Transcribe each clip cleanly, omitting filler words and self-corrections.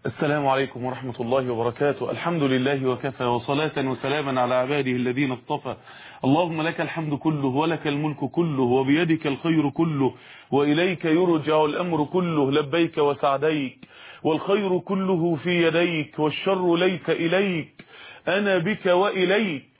السلام عليكم ورحمة الله وبركاته. الحمد لله وكفى، وصلاة وسلاما على عباده الذين اصطفى. اللهم لك الحمد كله ولك الملك كله وبيدك الخير كله وإليك يرجع الأمر كله، لبيك وسعديك، والخير كله في يديك والشر ليس إليك، أنا بك وإليك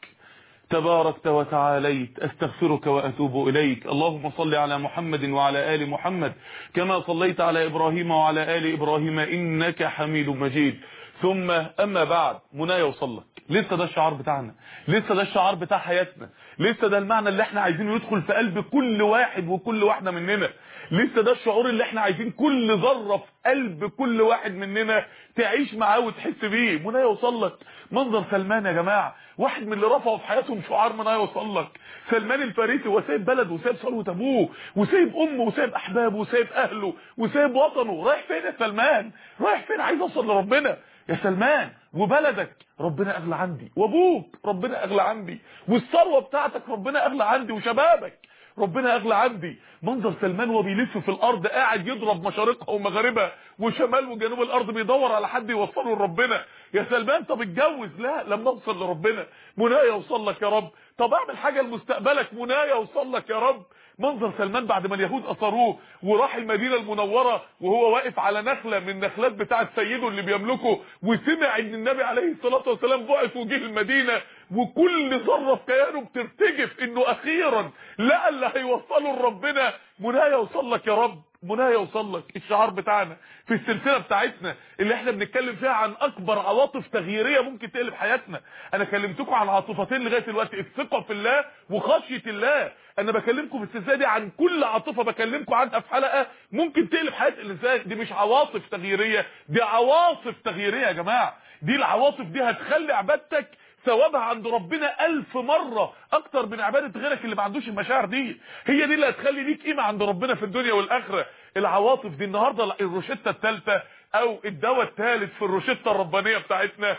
تباركت وتعاليت، استغفرك واتوب اليك. اللهم صل على محمد وعلى ال محمد كما صليت على ابراهيم وعلى ال ابراهيم انك حميد مجيد. ثم اما بعد، منايا وصلك. لسه ده الشعار بتاعنا، لسه ده الشعار بتاع حياتنا، لسه ده المعنى اللي احنا عايزينه يدخل في قلب كل واحد وكل واحده مننا، لسه ده الشعور اللي احنا عايزين كل ذره في قلب كل واحد مننا تعيش معاه وتحس بيه. منايا وصلك. منظر سلمان يا جماعه، واحد من اللي رفعوا في حياتهم شعار منايا وصلك. سلمان الفارسي، وسايب بلده وسايب ثروه ابوه وسايب امه وسايب احبابه وسايب اهله وسايب وطنه. رايح فين يا سلمان؟ رايح فين؟ عايز اوصل لربنا يا سلمان. وبلدك ربنا اغلى عندي، وابوك ربنا اغلى عندي، والثروه بتاعتك ربنا اغلى عندي، وشبابك ربنا اغلى عندي. منظر سلمان وهو بيلف في الارض، قاعد يضرب مشارقها ومغاربها وشمال وجنوب الارض، بيدور على حد يوصله لربنا. يا سلمان، طب اتجوز؟ لا، لما اوصل لربنا. منايا اوصل لك يا رب. طب اعمل حاجه لمستقبلك؟ منايا اوصل لك يا رب. منظر سلمان بعد ما اليهود اثروه وراح المدينه المنوره، وهو واقف على نخله من النخلات بتاعه سيده اللي بيملكه، وسمع ان النبي عليه الصلاه والسلام بعث وجه المدينه، وكل ذره في كيانه بترتجف انه اخيرا لقى اللي هيوصله لربنا. منايا اوصل لك يا رب. منايا اوصل لك. الشعار بتاعنا في السلسله بتاعتنا اللي احنا بنتكلم فيها عن اكبر عواطف تغييريه ممكن تقلب حياتنا. انا كلمتكم عن عاطفتين لغايه دلوقتي، الثقه في الله وخشيه الله. انا بكلمكم في السلسله دي عن كل عاطفه بكلمكم عنها في حلقه ممكن تقلب حياه الانسان. دي مش عواطف تغييريه، دي عواصف تغييريه يا جماعه. دي العواطف دي هتخلي عبادتك ثوابها عند ربنا 1000 مرة اكتر من عبادة غيرك اللي ما عندوش المشاعر دي. هي دي اللي هتخلي ليك قيمة عند ربنا في الدنيا والاخرة. العواطف دي النهاردة الروشتة الثالثة او الدواء الثالث في الروشتة الربانية بتاعتنا،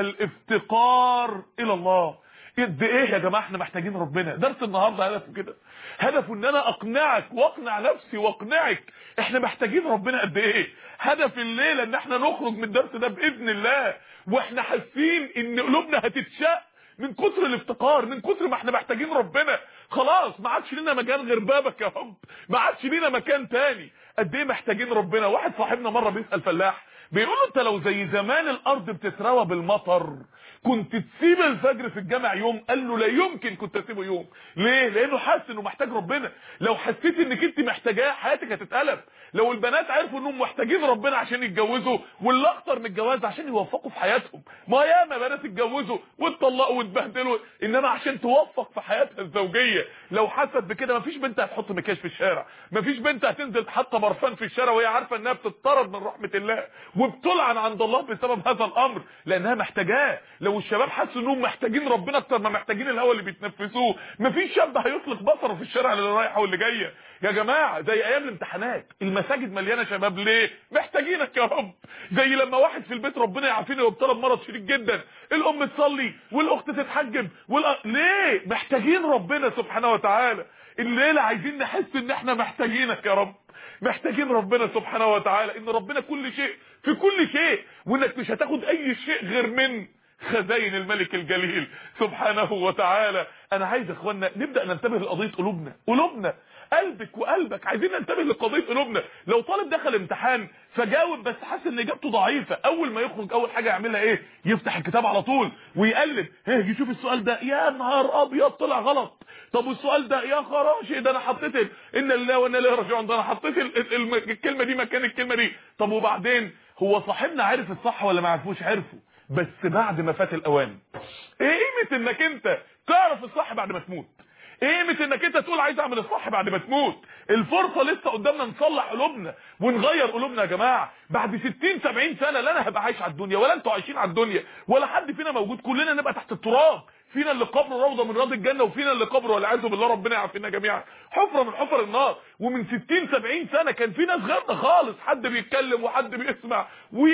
الافتقار الى الله. قد ايه يا جماعه احنا محتاجين ربنا. درس النهارده هدفه كده، هدفه ان انا اقنعك واقنع نفسي واقنعك احنا محتاجين ربنا قد ايه. هدف الليله ان احنا نخرج من الدرس ده باذن الله واحنا حاسين ان قلوبنا هتتشق من كتر الافتقار، من كتر ما احنا محتاجين ربنا. خلاص ما عادش لينا مكان غير بابك يا رب، ما عادش لينا مكان تاني. قد ايه محتاجين ربنا. واحد صاحبنا مره بيسال فلاح، بيقول له انت لو زي زمان الارض بتتروى بالمطر كنت تسيب الفجر في الجامع يوم؟ قال له لا يمكن كنت اسيبه يوم. ليه؟ لانه حاسس انه محتاج ربنا. لو حسيت انك انت محتاجاه حياتك هتتقلب. لو البنات عرفوا انهم محتاجين ربنا عشان يتجوزوا، واللي اكتر من الجواز عشان يوفقوا في حياتهم. ما ياما بنات اتجوزوا واتطلقوا واتبهدلوا انما عشان توفق في حياتها الزوجيه. لو حست بكده مفيش بنت هتحط مكياج في الشارع، مفيش بنت هتنزل حاطه برفان في الشارع وهي عارفه انها بتطرد من رحمه الله وبتلعن عند الله بسبب هذا الامر، لانها محتاجاه. لو الشباب حسوا انهم محتاجين ربنا اكتر ما محتاجين الهواء اللي بيتنفسوه، مفيش شاب هيطلق بصره في الشارع اللي رايحه واللي جايه. يا جماعه زي ايام الامتحانات المساجد مليانه شباب، ليه؟ محتاجينك يا رب. زي لما واحد في البيت ربنا يعافينا وابتلى بمرض شديد جدا، الام تصلي والاخت تتحجب ليه؟ محتاجين ربنا سبحانه وتعالى. الليله عايزين نحس ان احنا محتاجينك يا رب، محتاجين ربنا سبحانه وتعالى، ان ربنا كل شيء في كل شيء، وانك مش هتاخد اي شيء غير من خزائن الملك الجليل سبحانه وتعالى. انا عايز يا اخوانا نبدا ننتبه لقضيه قلوبنا، قلبك وقلبك. عايزين ننتبه لقضيه قلوبنا. لو طالب دخل امتحان فجاوب بس حاسس ان اجابته ضعيفه، اول ما يخرج اول حاجه يعملها ايه؟ يفتح الكتاب على طول ويقلب، يشوف السؤال ده، يا نهار ابيض طلع غلط. طب والسؤال ده، يا خراشي ده انا حطيت ان لله وانا اليه راجعون، ده انا حطيت الكلمه دي مكان الكلمه دي. طب وبعدين هو صاحبنا عارف الصح ولا ما عرفوش؟ عرفه بس بعد ما فات الاوان. ايه قيمه انك انت تعرف الصح بعد ما تموت؟ ايه قيمه انك انت تقول عايز اعمل الصح بعد ما تموت؟ الفرصه لسه قدامنا نصلح قلوبنا ونغير قلوبنا يا جماعه. بعد 60 70 سنه لا انا هبقى عايش على الدنيا ولا انتوا عايشين على الدنيا ولا حد فينا موجود، كلنا نبقى تحت التراب. فينا اللي قبره روضه من رياض الجنه، وفينا اللي قبره والعياذ بالله ربنا يعافينا جميعا حفره من حفر النار. ومن 60 70 سنه كان في ناس غيرنا خالص، حد بيتكلم وحد بيسمع،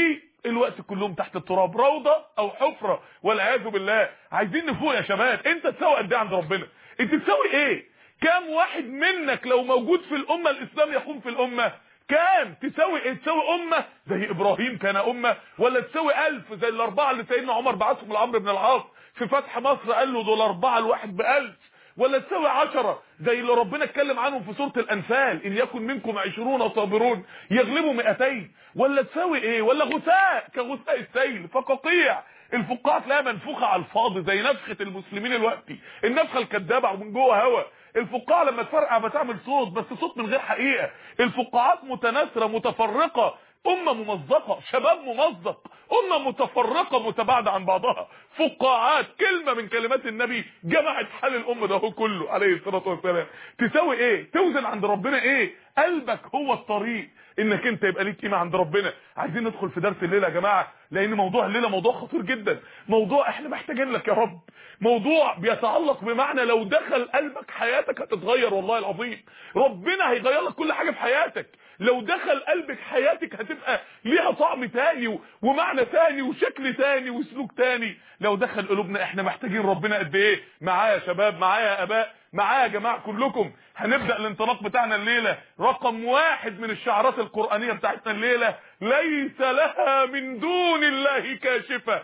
الوقت كلهم تحت التراب، روضه او حفره والعياذ بالله. عايزين نفوق يا شباب. انت تساوي قد ايه عند ربنا؟ انت تساوي ايه؟ كام واحد منك لو موجود في الامه الاسلام يقوم في الامه؟ كام تساوي ايه؟ تساوي امه زي ابراهيم كان امه، ولا تساوي 1000 زي الاربعه اللي سيدنا عمر بعثهم لعمرو بن العاص في فتح مصر قال له دول 4 الواحد ب1000، ولا تساوي 10 زي اللي ربنا اتكلم عنهم في سوره الانفال ان يكن منكم 20 صابرون يغلبوا 200، ولا تساوي ايه؟ ولا غثاء كغثاء السيل فقطيع. الفقاعه تلاقيها منفوخه على الفاضي زي نفخه المسلمين دلوقتي، النفخه الكدابه ومن جوه هوا. الفقاعه لما تفرقع بتعمل صوت بس صوت من غير حقيقه. الفقاعات متناثره متفرقه، امه ممزقه، شباب ممزق، امه متفرقه متباعده عن بعضها، فقاعات. كلمه من كلمات النبي جمعت حال الامه ده كله عليه الصلاه والسلام. تساوي ايه؟ توزن عند ربنا ايه؟ قلبك هو الطريق انك انت يبقى ليك قيمه عند ربنا. عايزين ندخل في درس الليله يا جماعه، لان موضوع الليله موضوع خطير جدا، موضوع احنا محتاجين لك يا رب، موضوع بيتعلق بمعنى لو دخل قلبك حياتك هتتغير والله العظيم. ربنا هيغير لك كل حاجه في حياتك. لو دخل قلبك حياتك هتبقى ليها طعم تاني ومعنى تاني وشكل تاني وسلوك تاني. لو دخل قلوبنا احنا محتاجين ربنا قد ايه. معايا يا شباب، معايا يا اباء، معايا يا جماعه كلكم. هنبدا الانطلاق بتاعنا الليله. رقم 1 من الشعارات القرانيه بتاعتنا الليله: ليس لها من دون الله كاشفه.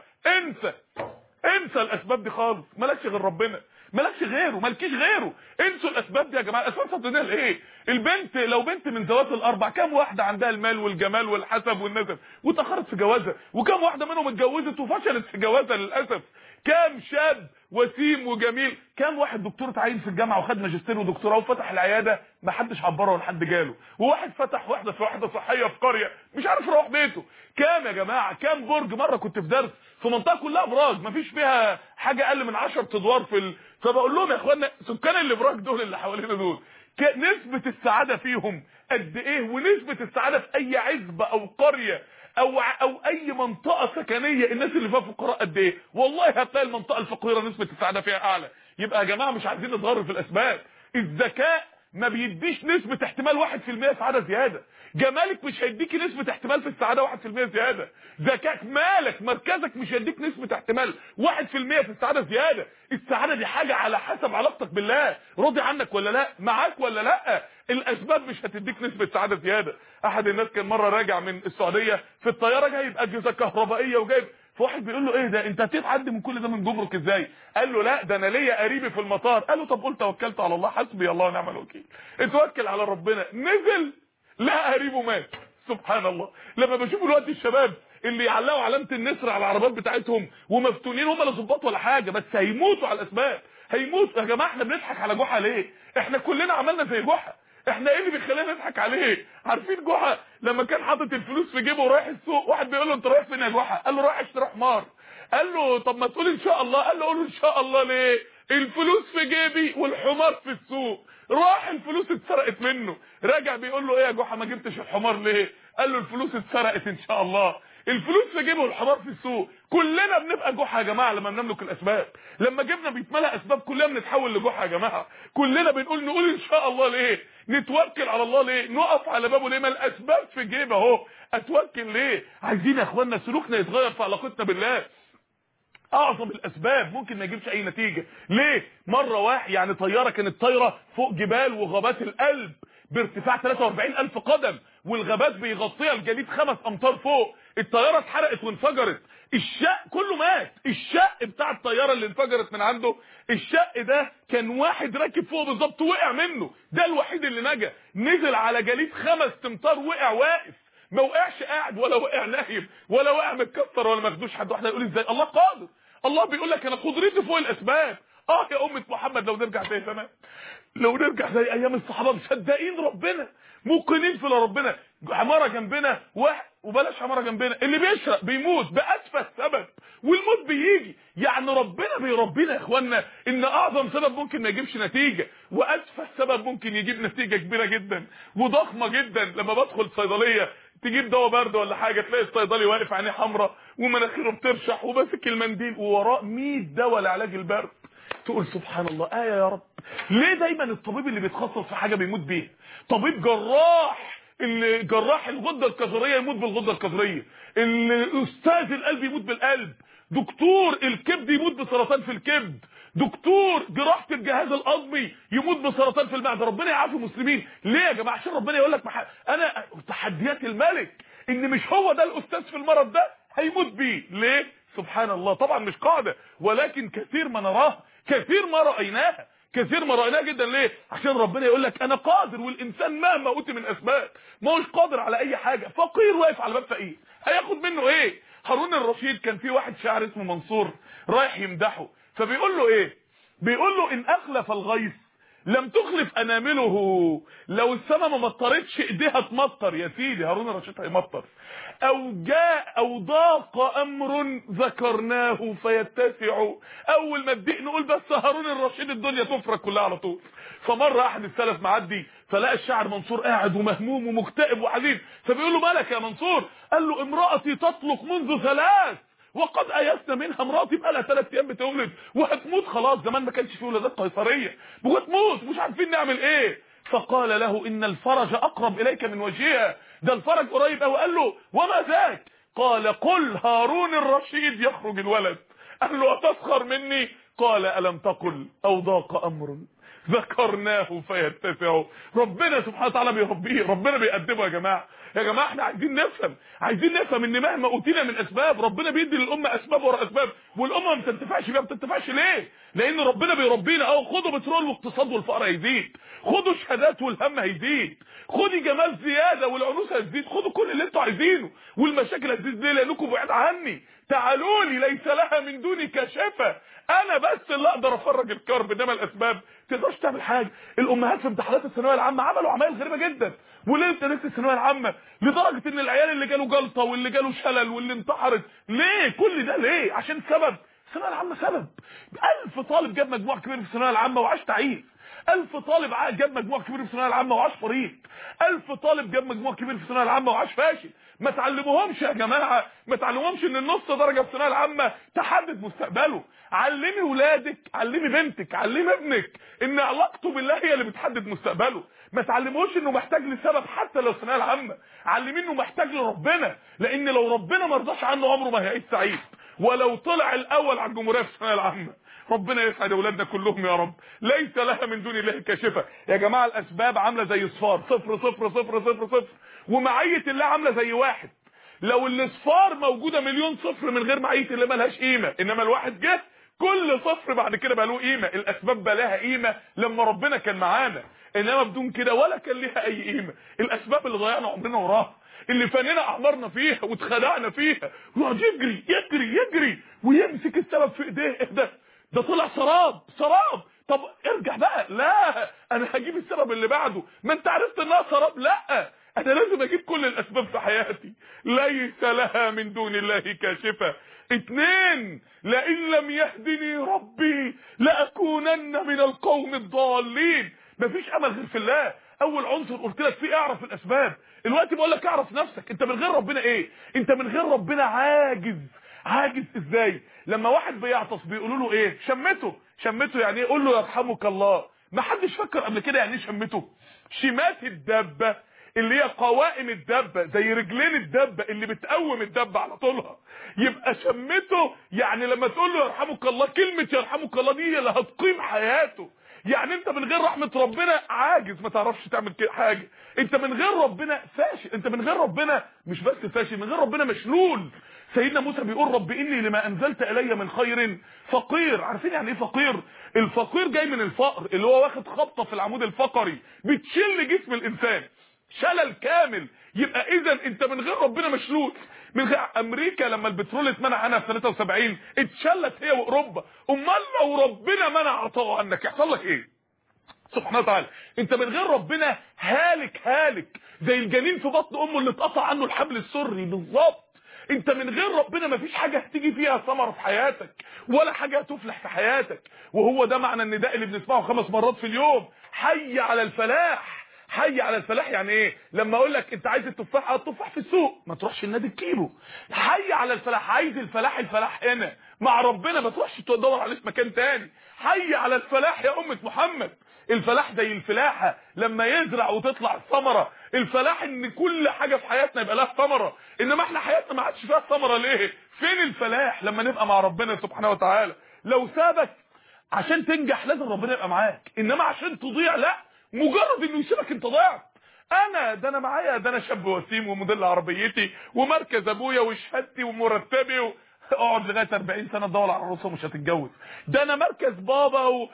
انسى الاسباب دي خالص، مالكش غير ربنا، مالكش غيره، مالكيش غيره. انسوا الاسباب دي يا جماعه. الاسباب صدقني ايه؟ البنت لو بنت من ذوات الاربع، كام واحده عندها المال والجمال والحسب والنسب وتاخرت في جوازها، وكام واحده منهم اتجوزت وفشلت في جوازها للاسف. كام شاب وسيم وجميل، كام واحد دكتور اتعين في الجامعه وخد ماجستير ودكتوراه وفتح العياده ما حدش عبره ولا حد جاله، وواحد فتح وحده صحيه في قريه مش عارف يروح بيته. كام يا جماعه؟ كام برج؟ مره كنت في درس في منطقه كلها ابراج ما فيش فيها حاجه اقل من 10 ادوار فبقول لهم يا اخوانا سكان الابراج دول اللي حوالينا دول نسبه السعاده فيهم قد ايه؟ ونسبه السعاده في اي عزبه او قريه او اي منطقه سكنيه الناس اللي فيها فقراء قد ايه؟ والله هتلاقي المنطقه الفقيره نسبه السعاده فيها اعلى. يبقى يا جماعه مش عايزين نتغر في الاسباب. الذكاء ما بيديش نسبه احتمال 1% سعاده زياده. جمالك مش هيديكي نسبه احتمال في السعاده 1% زياده. ذكائك، مالك، مركزك مش هيديك نسبه احتمال 1% في السعاده زياده. السعاده دي حاجه على حسب علاقتك بالله، راضي عنك ولا لا، معاك ولا لا. الاسباب مش هتديك نسبه سعاده زياده. احد الناس كان مره راجع من السعوديه في الطياره جايب اجهزه كهربائيه وجايب، فواحد بيقول له ايه ده انت هتعدي من كل ده من جمرك ازاي؟ قال له لا ده انا ليا قريبي في المطار. قال له طب قلت توكلت على الله، حسبي الله ونعم الوكيل. اتوكل على ربنا. نزل لا قريبه مات. سبحان الله. لما بشوف الوقت الشباب اللي يعلقوا علامه النسر على العربات بتاعتهم ومفتونين، هم لا ظباط ولا حاجه بس هيموتوا على الاسباب، هيموتوا. يا جماعه احنا بنضحك على جحا ليه؟ احنا كلنا عملنا زي جحا. احنا ايه اللي بيخلينا نضحك عليه؟ عارفين جحا لما كان حاطط الفلوس في جيبه ورايح السوق، واحد بيقول له انت رايح فين يا جحا؟ قال له رايح اشتري حمار. قال له طب ما تقول ان شاء الله. قال له قول ان شاء الله ليه؟ الفلوس في جيبي والحمار في السوق. راح الفلوس اتسرقت منه، راجع بيقول له ايه يا جحا ما جبتش الحمار ليه؟ قال له الفلوس اتسرقت ان شاء الله. الفلوس في جيبه والحمار في السوق. كلنا بنبقى جحا يا جماعه لما بنملك الاسباب. لما جبنا بيتملى اسباب كلنا بنتحول لجحا يا جماعه. كلنا نقول ان شاء الله ليه؟ نتوكل على الله ليه؟ نقف على بابه ليه؟ ما الاسباب في جيبه اهو، اتوكل ليه؟ عايزين يا اخوانا سلوكنا يتغير في علاقتنا بالله. اعظم الاسباب ممكن ما يجيبش اي نتيجه. ليه؟ مره واحد يعني طياره كانت طايره فوق جبال وغابات القلب بارتفاع 43000 قدم، والغابات بيغطيها الجليد 5 امتار فوق. الطياره اتحرقت وانفجرت، الشق كله مات. الشق بتاع الطياره اللي انفجرت من عنده، الشق ده كان واحد راكب فوق بالظبط وقع منه، ده الوحيد اللي نجا. نزل على جليد 5 امتار وقع واقف، ما وقعش قاعد ولا وقع نايم ولا وقع متكسر ولا مخدوش حد. واحد يقول ازاي؟ الله قادر. الله بيقول لك انا قدرتي فوق الاسباب. يا امه محمد لو نرجع زي زمان، لو نرجع زي ايام الصحابه مصدقين ربنا، موقنين في ربنا. عماره جنبنا واحد، وبلاش عماره جنبنا، اللي بيشرق بيموت باسفل سبب والموت بيجي. يعني ربنا بيربينا يا اخوانا ان اعظم سبب ممكن ما يجيبش نتيجه، واسفل سبب ممكن يجيب نتيجه كبيره جدا وضخمه جدا. لما بدخل صيدليه تجيب دواء برد ولا حاجه، تلاقي الصيدلي واقف عينيه حمراء ومناخيره بترشح وماسك المنديل ووراه 100 دواء لعلاج البرد. تقول سبحان الله، يا رب. ليه دايما الطبيب اللي بيتخصص في حاجه بيموت بيها؟ طبيب جراح، اللي جراح الغده الكظريه يموت بالغده الكظريه، الاستاذ القلب يموت بالقلب، دكتور الكبد يموت بسرطان في الكبد، دكتور جراحه الجهاز الهضمي يموت بسرطان في المعده، ربنا يعافي المسلمين. ليه يا جماعه؟ عشان ربنا يقول لك انا تحديات الملك ان مش هو ده الاستاذ في المرض ده هيموت بيه. ليه؟ سبحان الله. طبعا مش قاعده، ولكن كثير ما نراها، كثير ما رايناها، كثير ما رايناها جدا. ليه؟ عشان ربنا يقول لك انا قادر، والانسان مهما اوتي من اسباب ما هوش قادر على اي حاجه. فقير واقف على باب فقير هياخد منه ايه؟ هارون الرشيد كان في واحد شاعر اسمه منصور رايح يمدحه، فبيقول له ايه؟ بيقول له ان اخلف الغيث لم تخلف انامله، لو السماء ما مطرتش ايديها تمطر. يا سيدي هارون الرشيد هيمطر. او جاء او ضاق امر ذكرناه فيتسع، اول ما الضيق نقول بس هارون الرشيد الدنيا تفرج كلها على طول. فمره احد السلف معدي فلقى الشاعر منصور قاعد ومهموم ومكتئب وحزين، فبيقول له مالك يا منصور؟ قال له امرأتي تطلق منذ 3 وقد ايسنا منها. مراتي بقى لها 3 ايام بتولد وهتموت خلاص، زمان ما كانش فيه ولادات قيصريه، وهتموت مش عارفين نعمل ايه. فقال له ان الفرج اقرب اليك من وجهها، ده الفرج قريب قوي. قال له وما ذاك؟ قال قل هارون الرشيد يخرج الولد. قال له اتسخر مني؟ قال الم تقل او ضاق امر ذكرناه فيتسع. ربنا سبحانه وتعالى بيربيه، ربنا بيقدمه. يا جماعه يا جماعه احنا عايزين نفهم ان مهما اوتينا من اسباب ربنا بيدي للامه اسباب ورا اسباب، والامه ما بتنتفعش بيها. ما بتنتفعش ليه؟ لان ربنا بيربينا. خدوا بترول واقتصاد والفقر هيزيد، خدوا شهادات والهم هيزيد، خدي جمال زياده والعنوسه هتزيد، خدوا كل اللي انتوا عايزينه والمشاكل هتزيد. ليه؟ لانكم بعيد عني. تعالوا لي ليس لها من دوني كاشفه، انا بس اللي اقدر افرج الكرب، انما الاسباب تقدرش تعمل حاجه. الامهات في امتحانات الثانويه العامه عملوا عمايل غريبه جدا، وليه امتحانات الثانويه العامه لدرجه ان العيال اللي جاله جلطه واللي جاله شلل واللي انتحرت. ليه كل ده؟ ليه؟ عشان سبب الثانويه العامه. سبب 1000 طالب جاب مجموع كبير في الثانويه العامه وعاش تعيس، 1000 طالب جاب مجموع كبير في الثانويه العامه وعاش فريق، 1000 طالب جاب مجموع كبير في الثانويه العامه وعاش فاشل. ما تعلموهمش يا جماعه، ما تعلموهمش ان النص درجه في الثانويه العامه تحدد مستقبله. علمي ولادك، علمي بنتك، علمي ابنك ان علاقته بالله هي اللي بتحدد مستقبله. ما تعلموش انه محتاج لسبب حتى لو الثانويه العامه، علميه انه محتاج لربنا، لان لو ربنا ما رضاش عنه عمره ما هيعيش سعيد. ولو طلع الاول على الجمهوريه في الثانويه العامه. ربنا يسعد اولادنا كلهم يا رب. ليس لها من دون الله كاشفه. يا جماعه الاسباب عامله زي صفار 0 0 0 0 0، ومعيه الله عامله زي 1. لو الاصفار موجوده مليون صفر من غير معيه الله ملهاش قيمه، انما الواحد جه كل صفر بعد كده بقى له قيمه. الاسباب بقى لها قيمه لما ربنا كان معانا، انما بدون كده ولا كان ليها اي قيمه. الاسباب اللي ضيعنا عمرنا وراها، اللي فنينا اعمارنا فيها واتخدعنا فيها، ويقعد يجري يجري يجري ويمسك السبب في ايديه. ده طلع سراب. طب ارجع بقى. لا انا هجيب السبب اللي بعده. ما انت عرفت انها سراب. لا انا لازم اجيب كل الاسباب في حياتي. ليس لها من دون الله كاشفه. 2 لئن لم يهدني ربي لاكونن من القوم الضالين. مفيش امل غير في الله. اول عنصر قلت لك فيه اعرف الاسباب، دلوقتي بقول لك اعرف نفسك. انت من غير ربنا ايه؟ انت من غير ربنا عاجز ازاي؟ لما واحد بيعطس بيقولوا له ايه؟ شمته يعني ايه؟ قول له يرحمك الله. ما حدش فكر قبل كده يعني ايه شمته؟ شمات الدبه اللي هي قوائم الدبه، زي رجلين الدبه اللي بتقوم الدبه على طولها. يبقى شمته يعني لما تقول له يرحمك الله، كلمه يرحمك الله دي اللي هتقيم حياته. يعني انت من غير رحمه ربنا عاجز، ما تعرفش تعمل حاجه. انت من غير ربنا فاشل، انت من غير ربنا مش بس فاشل، من غير ربنا مشلول. سيدنا موسى بيقول رب اني لما انزلت الي من خير فقير. عارفين يعني ايه فقير؟ الفقير جاي من الفقر، اللي هو واخد خبطه في العمود الفقري بتشل جسم الانسان شلل كامل. يبقى اذا انت من غير ربنا مشلول. من غير امريكا لما البترول اتمنع عنها في 73 اتشلت هي واوروبا. امال لو ربنا منع عطاءه عنك يحصل لك ايه؟ سبحانه وتعالى. انت من غير ربنا هالك زي الجنين في بطن امه اللي اتقطع عنه الحبل السري بالظبط. انت من غير ربنا مفيش حاجه هتيجي فيها ثمره في حياتك، ولا حاجه هتفلح في حياتك. وهو ده معنى النداء اللي بنسمعه 5 مرات في اليوم: حي على الفلاح. حي على الفلاح يعني ايه؟ لما اقول لك انت عايز التفاح، التفاح في السوق، ما تروحش النادي تجيبه. حي على الفلاح، عايز الفلاح هنا مع ربنا، ما تروحش تدور عليه في مكان تاني. حي على الفلاح يا امه محمد. الفلاح زي الفلاحه لما يزرع وتطلع الثمره. الفلاح ان كل حاجه في حياتنا يبقى لها ثمره، انما احنا حياتنا ما عادش فيها ثمره. ليه؟ فين الفلاح؟ لما نبقى مع ربنا سبحانه وتعالى. لو سابك عشان تنجح لازم ربنا يبقى معاك، انما عشان تضيع لا، مجرد انه يسيبك انت ضيعت. انا معايا، ده انا شاب وسيم وموديل عربيتي ومركز ابويا وشهادتي ومرتبي اقعد لغايه 40 سنه تدور على عروسه مش هتتجوز. ده انا مركز بابا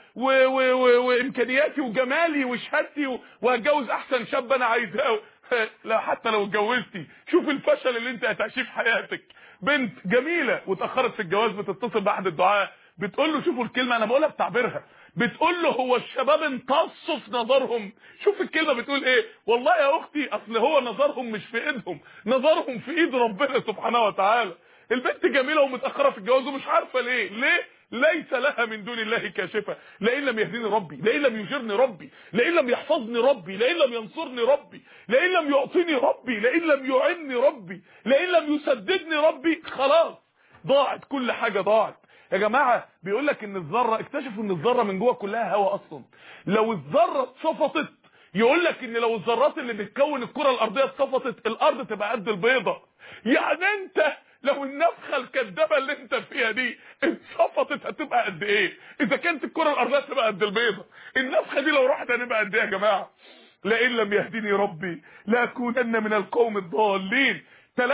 وامكانياتي وجمالي وشهادتي وهتجوز احسن شاب انا عايزاه. لا، حتى لو اتجوزتي شوف الفشل اللي انت هتعيشيه في حياتك. بنت جميله واتاخرت في الجواز بتتصل باحد الدعاء بتقول له، شوفوا الكلمه انا بقولها بتعبيرها، بتقول له هو الشباب امتصوا في نظرهم. شوف الكلمه بتقول ايه، والله يا اختي اصل هو نظرهم مش في ايدهم، نظرهم في ايد ربنا سبحانه وتعالى. البنت جميله ومتاخره في الجواز ومش عارفه ليه ليس لها من دون الله كاشفه. لئن لم يهديني ربي، لئن لم يجرني ربي، لئن لم يحفظني ربي، لئن لم ينصرني ربي، لئن لم يعطيني ربي، لئن لم يعني ربي، لئن لم يسددني ربي، خلاص ضاعت، كل حاجه ضاعت. يا جماعه بيقول لك ان الذره، اكتشفوا ان الذره من جوه كلها هواء اصلا. لو الذره اتشفطت، يقول لك ان لو الذرات اللي بتكون الكره الارضيه اتشفطت الارض تبقى قد البيضه. يعني انت لو النفخه الكدابه اللي انت فيها دي اتشفطت هتبقى قد ايه؟ اذا كانت الكره الارضيه تبقى قد البيضه، النفخه دي لو راحت هنبقى قد ايه يا جماعه؟ لئن لم يهديني ربي لاكونن من القوم الضالين.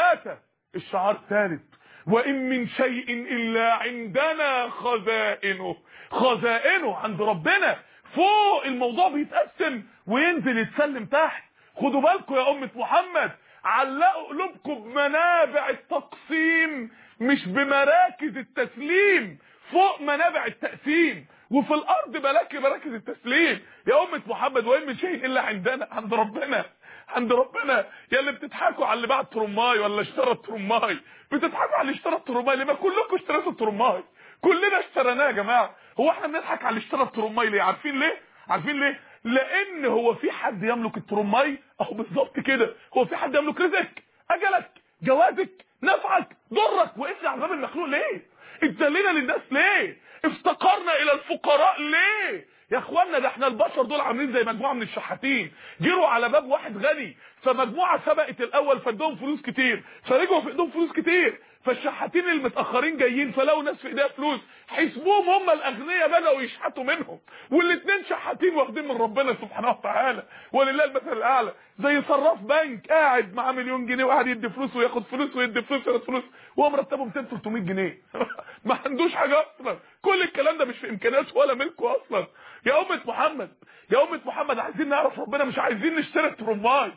3 الشعار الثالث، وان من شيء الا عندنا خزائنه. خزائنه عند ربنا فوق، الموضوع بيتقسم وينزل يتسلم تحت. خدوا بالكم يا امه محمد، علقوا قلوبكم بمنابع التقسيم مش بمراكز التسليم. فوق منابع التقسيم، وفي الارض مراكز التسليم يا امه محمد. وان من شيء الا عندنا، عند ربنا، عند ربنا. يا اللي بتضحكوا على اللي باع الترماي ولا اشترى الترماي، بتضحكوا على اللي اشترى الترماي ليه؟ ما كلكم اشتريتوا الترماي، كلنا اشتريناه يا جماعه. هو احنا بنضحك على اللي اشترى الترماي ليه؟ عارفين ليه؟ عارفين ليه؟ لان هو في حد يملك الترماي؟ اهو بالظبط كده، هو في حد يملك رزقك، اجلك، جوازك، نفعك، ضرك؟ وقفنا على باب المخلوق ليه؟ اتذلينا للناس ليه؟ افتقرنا الى الفقراء ليه؟ يا اخوانا ده احنا البشر دول عاملين زي مجموعه من الشحاتين، جروا على باب واحد غني، فمجموعه سبقت الاول فادهم فلوس كتير، فرجعوا في ايدهم فلوس كتير، فالشحاتين المتاخرين جايين فلقوا ناس في ايديها فلوس، حسبوهم هم الاغنياء بداوا يشحتوا منهم، والاثنين شحاتين واخدين من ربنا سبحانه وتعالى، ولله المثل الاعلى. زي صراف بنك قاعد معاه مليون جنيه وقاعد يدي فلوس وياخد فلوس ويدي فلوس وياخد فلوس، وهو مرتبه 200 300 جنيه ما عندوش حاجه اصلا. كل الكلام ده مش في امكانياته ولا ملكه اصلا. يا امه محمد، يا امه محمد، عايزين نعرف ربنا، مش عايزين نشتري الترماي.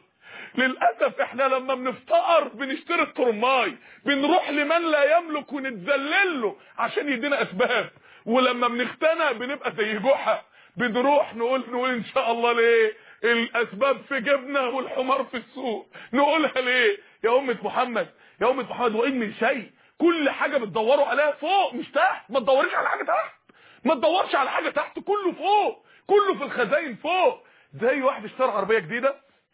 للاسف احنا لما بنفتقر بنشتري الترماي، بنروح لمن لا يملك ونتذلل له عشان يدينا اسباب، ولما بنختنق بنبقى زي جحا، بنروح نقول ان شاء الله ليه؟ الاسباب في جبنا والحمار في السوق، نقولها ليه؟ يا امه محمد، يا امه محمد، وان من شيء، كل حاجه بتدوروا عليها فوق مش تحت، ما تدوريش على حاجه تحت، ما تدورش على حاجه تحت، كله فوق، كله في الخزاين فوق. زي واحد اشترى عربيه جديده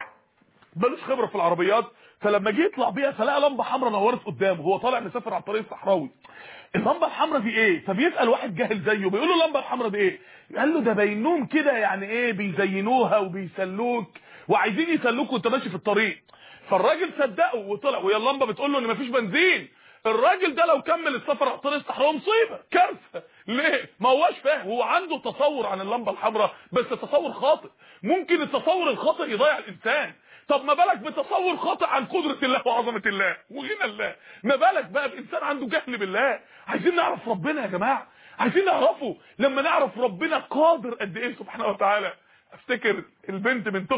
ملوش خبره في العربيات، فلما جه يطلع بيها فلقى لمبه حمراء نورت قدامه، هو طالع مسافر على الطريق الصحراوي. اللمبه الحمراء دي ايه؟ فبيسال واحد جاهل زيه بيقول له اللمبه الحمراء دي ايه؟ قال له ده بينهم كده، يعني ايه؟ بيزينوها وبيسلوك وعايزين يسلوك وانت ماشي في الطريق. فالراجل صدقه وطلع، وهي اللمبه بتقول له ان مفيش بنزين. الراجل ده لو كمل السفر على الطريق الصحراوي مصيبه، كارثه. ليه؟ ما هواش فاهم، هو عنده تصور عن اللمبه الحمراء بس تصور خاطئ، ممكن التصور الخاطئ يضيع الانسان. طب ما بالك بتصور خاطئ عن قدره الله وعظمه الله وغنى الله، ما بالك بقى بانسان عنده جهل بالله. عايزين نعرف ربنا يا جماعه، عايزين نعرفه. لما نعرف ربنا قادر قد ايه سبحانه وتعالى. افتكر بنت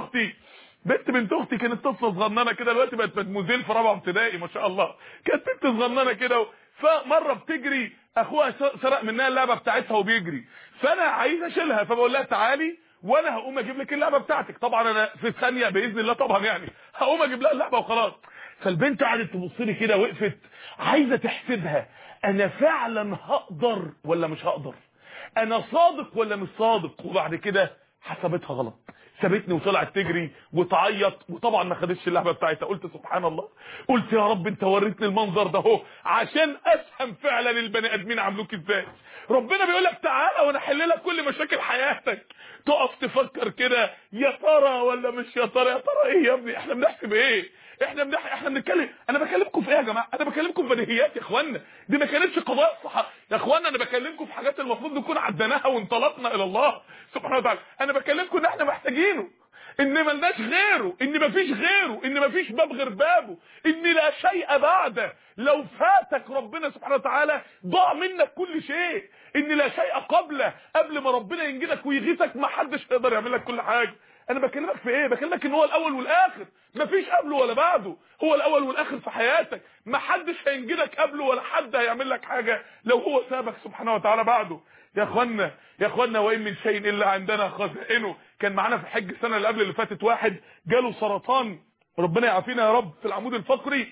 اختي كانت طفله صغننه كده، دلوقتي بقت مدموزيل في رابعه ابتدائي ما شاء الله. كانت بنت صغننه كده، فمره بتجري اخوها سرق منها اللعبه بتاعتها وبيجري، فانا عايز اشيلها، فبقول لها تعالي وانا هقوم اجيب لك اللعبه بتاعتك. طبعا انا في ثانيه باذن الله طبعا يعني هقوم اجيب لها اللعبه وخلاص. فالبنت قعدت تبص لي كده، وقفت عايزه تحسبها، انا فعلا هقدر ولا مش هقدر، انا صادق ولا مش صادق. وبعد كده حسبتها غلط، سابتني وطلعت تجري وتعيط، وطبعا ما خدتش اللعبه بتاعتها. قلت سبحان الله، قلت يا رب انت وريتني المنظر ده اهو عشان افهم فعلا البني ادمين عملوك ازاي. ربنا بيقول لك تعالى وانا احل لك كل مشاكل حياتك. تقف تفكر كده، يا ترى ولا مش يا ترى، يا ترى ايه يا ابني؟ احنا بنحسب ايه؟ احنا بنتكلم، انا بكلمكم في ايه يا جماعه؟ انا بكلمكم في بديهيات يا اخوانا، دي ما كانتش قضايا الصحابه يا اخوانا، انا بكلمكم في حاجات المفروض نكون عديناها وانطلقنا الى الله سبحانه وتعالى. انا بكلمكم ان احنا محتاجينه، ان ملناش غيره، ان مفيش غيره، ان مفيش باب غير بابه، ان لا شيء بعده. لو فاتك ربنا سبحانه وتعالى ضاع منك كل شيء. ان لا شيء قبله، قبل ما ربنا ينجدك ويغيثك ما حدش هيقدر يعمل لك كل حاجه. انا بكلمك في ايه؟ بكلمك ان هو الاول والاخر، مفيش قبله ولا بعده، هو الاول والاخر في حياتك، ما حدش هينجدك قبله ولا حد هيعمل لك حاجه لو هو سابك سبحانه وتعالى بعده. يا اخوانا وان من شيء الا عندنا خزائنه. كان معانا في حج السنه اللي قبل اللي فاتت واحد جاله سرطان، ربنا يعافينا يا رب، في العمود الفقري.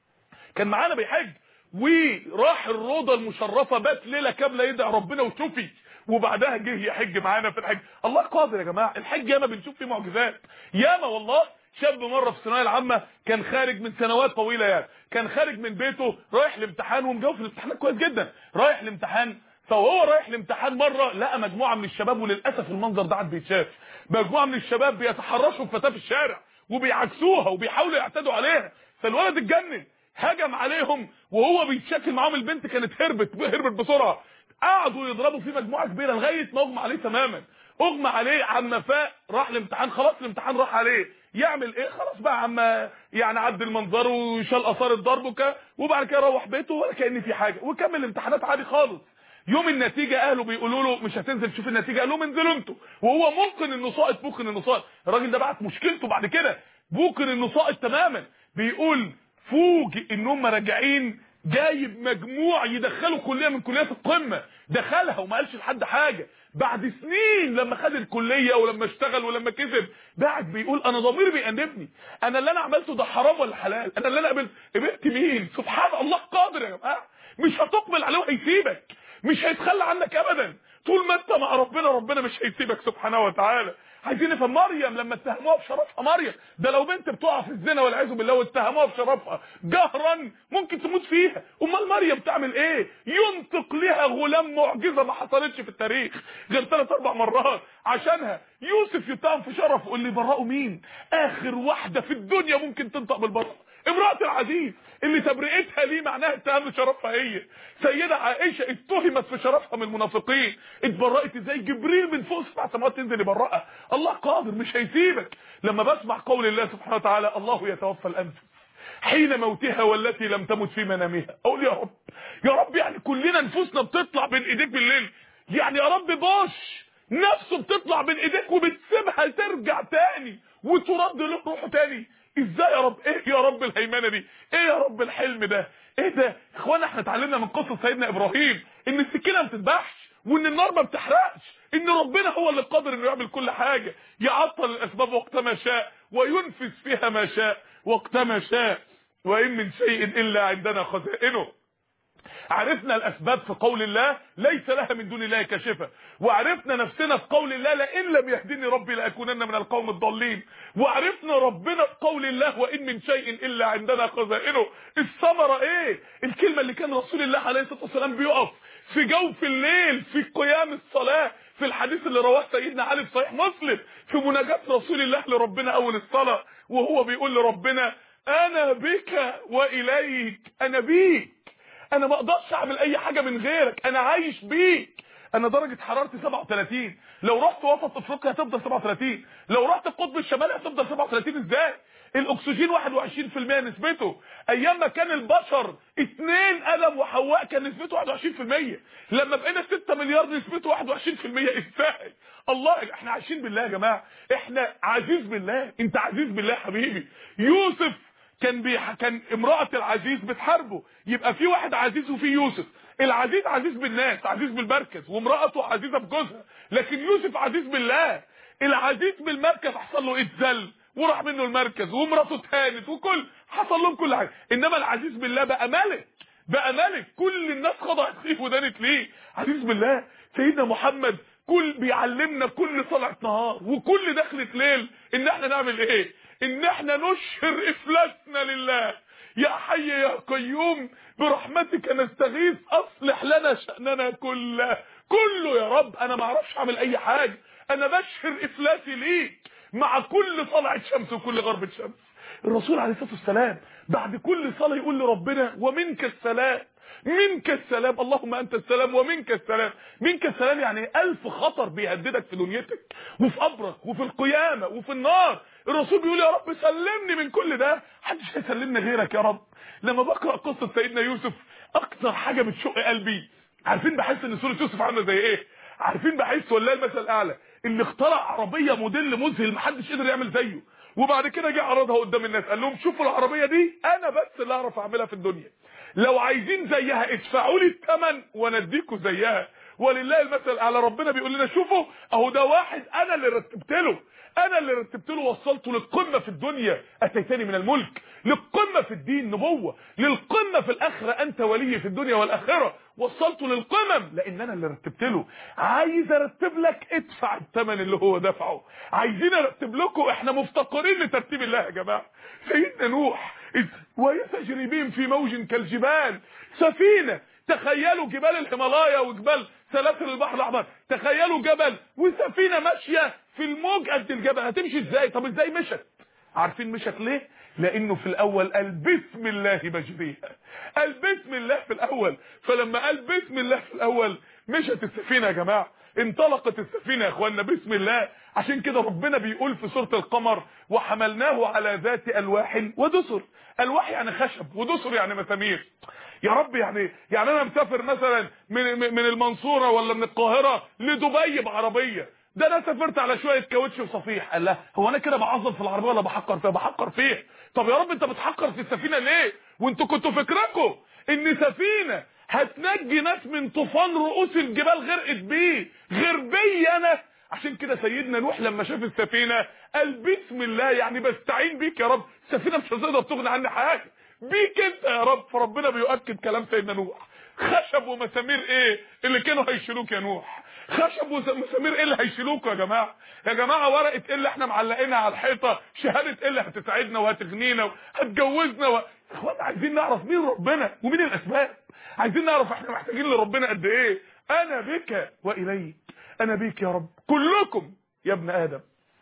كان معانا بيحج وراح الروضه المشرفه، بات ليله كامله يدعي ربنا وشوفي، وبعدها جه يحج معانا في الحج. الله قادر يا جماعه، الحج ياما بنشوف فيه معجزات ياما والله. شاب مره في الثانويه العامه كان خارج من سنوات طويله، يعني كان خارج من بيته رايح الامتحان ومجاوب في الامتحانات كويس جدا، رايح الامتحان. فهو رايح الامتحان مره لقى مجموعه من الشباب، وللاسف المنظر ده عاد بيتشاف، مجموعه من الشباب بيتحرشوا بفتاه في الشارع وبيعكسوها وبيحاولوا يعتدوا عليها. فالولد اتجنن، هجم عليهم وهو بيتشكل معاهم. البنت كانت هربت بسرعه، قعدوا يضربوا فيه مجموعه كبيره لغايه ما اغمى عليه تماما. اغمى عليه عما فاق، راح الامتحان، خلاص الامتحان راح عليه، يعمل ايه؟ خلاص بقى عما يعني عدل المنظر وشال اثار الضرب وبعد كده روح بيته ولا كأن في حاجه وكمل الامتحانات عادي خالص. يوم النتيجه اهله بيقولوا له مش هتنزل تشوف النتيجه، قال لهم انزلوا انتوا، وهو ممكن انه ساقط، ممكن انه ساقط. الراجل ده بعت مشكلته بعد كده، ممكن انه ساقط تماما. بيقول فوجئ ان هم راجعين جايب مجموع يدخله كليه من كليات القمه، دخلها وما قالش لحد حاجه. بعد سنين لما خد الكليه ولما اشتغل ولما كسب، بعد بيقول انا ضميري بيأنبني، انا اللي انا عملته ده حرام ولا حلال؟ انا اللي انا قبلت مين؟ سبحان الله قادر يا جماعه، مش هتقبل عليه وهيسيبك، مش هيتخلى عنك ابدا. طول ما انت مع ربنا مش هيسيبك سبحانه وتعالى. عايزين نفهم مريم لما اتهموها بشرفها، مريم ده لو بنت بتقع في الزنا والعياذ بالله واتهموها بشرفها جهرا ممكن تموت فيها، امال مريم تعمل ايه؟ ينطق لها غلام، معجزه ما حصلتش في التاريخ غير 3-4 مرات عشانها. يوسف يتهم في شرفه، اللي برأوا مين؟ اخر واحده في الدنيا ممكن تنطق بالبراءه، امرأة العزيز اللي تبرئتها ليه معناها اتهام شرفها هي. سيدة عائشة اتهمت في شرفها من المنافقين، اتبرأت ازاي؟ جبريل من فوق 7 سماوات تنزل يبرئها. الله قادر مش هيسيبك. لما بسمع قول الله سبحانه وتعالى الله يتوفى الانفس حين موتها والتي لم تمت في منامها، اقول يا رب، يا رب يعني كلنا نفوسنا بتطلع بين ايديك بالليل، يعني يا رب باش نفسه بتطلع بين ايديك وبتسيبها ترجع تاني وترد له روحه تاني. ازاي يا رب؟ ايه يا رب الهيمنه دي؟ ايه يا رب الحلم ده؟ ايه ده؟ اخوانا احنا اتعلمنا من قصه سيدنا ابراهيم ان السكينه ما بتذبحش وان النار ما بتحرقش، ان ربنا هو اللي قادر انه يعمل كل حاجه، يعطل الاسباب وقت ما شاء وينفذ فيها ما شاء وقت ما شاء. وان من شيء الا عندنا خزائنه. عرفنا الاسباب في قول الله ليس لها من دون الله كاشفه، وعرفنا نفسنا في قول الله لئن لم يهدني ربي لاكونن من القوم الضالين، وعرفنا ربنا في قول الله وان من شيء الا عندنا خزائنه. الثمره ايه؟ الكلمه اللي كان رسول الله عليه الصلاه والسلام بيقف في جوف الليل في قيام الصلاه، في الحديث اللي رواه سيدنا علي في صحيح مسلم، في مناجاه رسول الله لربنا اول الصلاه، وهو بيقول لربنا انا بك واليك، انا بيك، انا ما اقدرش اعمل اي حاجه من غيرك، انا عايش بيك. انا درجه حرارتي 37، لو رحت وسط افريقيا هتفضل 37، لو رحت القطب الشمالي هتفضل 37. ازاي؟ الاكسجين 21% نسبته، ايام ما كان البشر 2 ادم وحواء كان نسبته 21%، لما بقينا 6 مليار نسبته 21%. ازاي؟ الله، احنا عايشين بالله يا جماعه، احنا عزيز بالله، انت عزيز بالله يا حبيبي. يوسف كان امرأة العزيز بتحاربه، يبقى في واحد عزيز وفي يوسف. العزيز عزيز بالناس، عزيز بالمركز، وامرأته عزيزة بجوزها، لكن يوسف عزيز بالله. العزيز بالمركز حصل له اتذل وراح منه المركز، وامرأته اتهانت وكل حصل لهم كل حاجة، انما العزيز بالله بقى ملك، بقى ملك، كل الناس خضعت ليه ودانت ليه. عزيز بالله. سيدنا محمد كل بيعلمنا كل طلعة نهار وكل دخلة ليل ان احنا نعمل ايه؟ ان احنا نشهر افلاسنا لله. يا حي يا قيوم برحمتك نستغيث اصلح لنا شأننا كله يا رب. انا ما اعرفش اعمل اي حاجه، انا بشهر افلاسي ليك مع كل طلعة شمس وكل غربة شمس. الرسول عليه الصلاه والسلام بعد كل صلاه يقول لربنا ومنك السلام، منك السلام، اللهم انت السلام ومنك السلام. منك السلام يعني 1000 خطر بيهددك في دنيتك وفي قبرك وفي القيامه وفي النار. الرسول بيقول يا رب سلمني من كل ده، محدش هيسلمني غيرك يا رب. لما بقرا قصه سيدنا يوسف اكتر حاجه بتشق قلبي، عارفين بحس ان سوره يوسف عامله زي ايه؟ عارفين بحس والله المثل الاعلى اللي اخترع عربيه موديل مذهل محدش قدر يعمل زيه، وبعد كده جه عرضها قدام الناس قال لهم شوفوا العربيه دي انا بس اللي اعرف اعملها في الدنيا، لو عايزين زيها ادفعوا لي الثمن وانا اديكم زيها. ولله المثل الاعلى. ربنا بيقول لنا شوفوا اهو ده واحد انا اللي رتبت له وصلته للقمه في الدنيا، اتيتني من الملك، للقمه في الدين نبوه، للقمه في الاخره انت ولي في الدنيا والاخره، وصلته للقمم لان انا اللي رتبت له. عايز ارتب لك ادفع الثمن اللي هو دفعه. عايزين ارتب لكم، احنا مفتقرين لترتيب الله يا جماعه. سيدنا نوح وهي تجري بهم في موج كالجبال، سفينه، تخيلوا جبال الهيمالايا وجبال سلاسل البحر الاحمر، تخيلوا جبل وسفينه ماشيه في الموج قد الجبل، هتمشي ازاي؟ طب ازاي مشت؟ عارفين مشت ليه؟ لانه في الاول قال بسم الله مجريها، قال بسم الله في الاول. فلما قال بسم الله في الاول مشت السفينه يا جماعه، انطلقت السفينه يا اخوانا بسم الله. عشان كده ربنا بيقول في سوره القمر وحملناه على ذات الواح ودسر. الواح يعني خشب ودسر يعني مسامير. يا رب يعني انا مسافر مثلا من المنصوره ولا من القاهره لدبي بعربيه، ده انا سافرت على شويه كاوتش وصفيح. قال لا هو انا كده بعظم في العربيه ولا بحقر فيها؟ بحقر فيها. طب يا رب انت بتحقر في السفينه ليه؟ وانتوا كنتوا فاكركم ان سفينه هتنجي ناس من طوفان رؤوس الجبال غرقت بيه غير بي انا؟ عشان كده سيدنا نوح لما شاف السفينه قال بسم الله، يعني بستعين بيك يا رب، السفينه مش هتقدر تغني عني حاجه، بيك انت يا رب. فربنا بيؤكد كلام سيدنا نوح. خشب ومسامير ايه اللي كانوا هيشيلوك يا نوح؟ خشب ومسامير ايه اللي هيشيلوك يا جماعه؟ يا جماعه ورقه ايه اللي احنا معلقينها على الحيطه؟ شهاده ايه اللي هتساعدنا وهتغنينا وهتجوزنا اخوان عايزين نعرف مين ربنا ومين الاسباب، عايزين نعرف احنا محتاجين لربنا قد ايه. انا بك واليك، انا بيك يا رب. كلكم يا ابن ادم،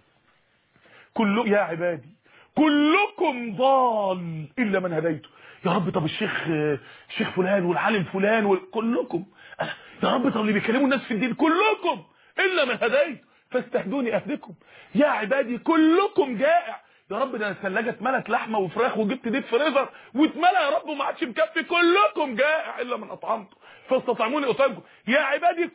يا عبادي كلكم ضال الا من هديته. يا رب طب الشيخ فلان والعالم فلان كلكم يا رب. طب اللي بيكلموا الناس في الدين كلكم الا من هديته فاستهدوني اهدكم. يا عبادي كلكم جائع. يا رب ده انا الثلاجه اتملت لحمه وفراخ وجبت ديب فريزر واتملى يا رب وما عادش مكفي. كلكم جائع الا من اطعمته فاستطعموني اطعمكم. يا عبادي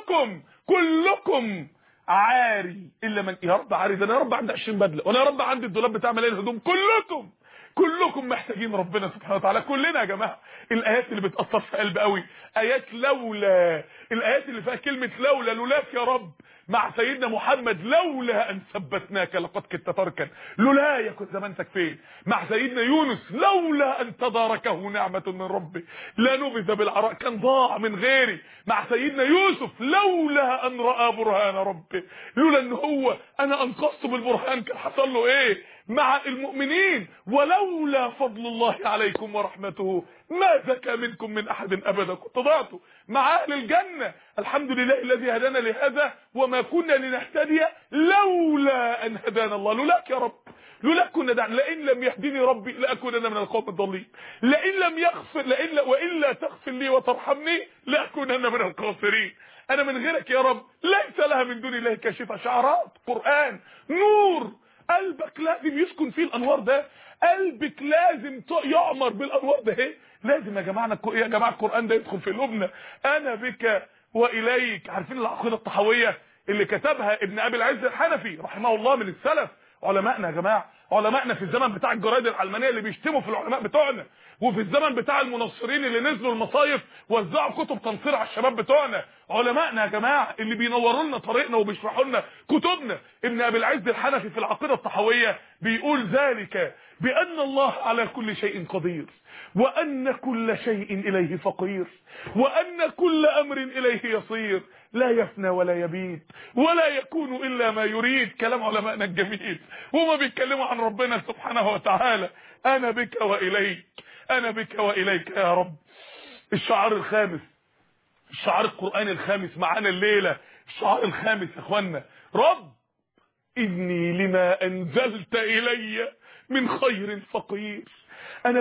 كلكم عاري الا من. يا رب عاري ده انا يا رب عندي 20 بدله، وانا يا رب عندي الدولاب بتاع ملايين الهدوم. كلكم محتاجين ربنا سبحانه وتعالى، كلنا يا جماعه. الايات اللي بتاثر في قلبي قوي ايات لولا، الايات اللي فيها كلمه لولاك يا رب مع سيدنا محمد. لولا ان ثبتناك لقد كنت تركن، لولا يكن زمانتك فين؟ مع سيدنا يونس لولا ان تداركه نعمه من ربه لنبذ بالعراء، كان ضاع من غيري. مع سيدنا يوسف لولا ان راى برهان ربه، لولا ان هو انا انقذته بالبرهان كان حصل له ايه؟ مع المؤمنين ولولا فضل الله عليكم ورحمته ما زكى منكم من احد ابدا، كنت ضعتوا. مع اهل الجنه الحمد لله الذي هدانا لهذا وما كنا لنهتدي لولا ان هدانا الله. لولاك يا رب، لولاك كنا دعنا. لئن لم يهدني ربي لاكونن من القوم الضالين، والا تغفر لي وترحمني لاكونن من الخاسرين. انا من غيرك يا رب ليس لها من دون الله كاشفه. شعارات قران نور، قلبك لازم يسكن فيه الانوار ده، قلبك لازم يعمر بالانوار ده. ايه لازم يا جماعه القران ده يدخل في قلوبنا. انا بك واليك. عارفين العقيده الطحاويه اللي كتبها ابن ابي العز الحنفي رحمه الله من السلف؟ علمائنا يا جماعه، علمائنا في الزمن بتاع الجرايد العلمانيه اللي بيشتموا في العلماء بتوعنا، وفي الزمن بتاع المنصرين اللي نزلوا المصايف وزعوا كتب تنصير على الشباب بتوعنا. علمائنا يا جماعه اللي بينوروا لنا طريقنا وبيشرحوا لنا كتبنا. ابن ابي العز الحنفي في العقيده الطحاويه بيقول ذلك بان الله على كل شيء قدير، وان كل شيء اليه فقير، وان كل امر اليه يصير، لا يفنى ولا يبيد ولا يكون الا ما يريد. كلام علمائنا الجميل وهما بيتكلموا عن ربنا سبحانه وتعالى. انا بك واليك، انا بك واليك يا رب. الشعار الخامس، الشعار القرآني الخامس معانا الليله، الشعار الخامس يا اخوانا: رب اني لما انزلت الي من خير فقير. انا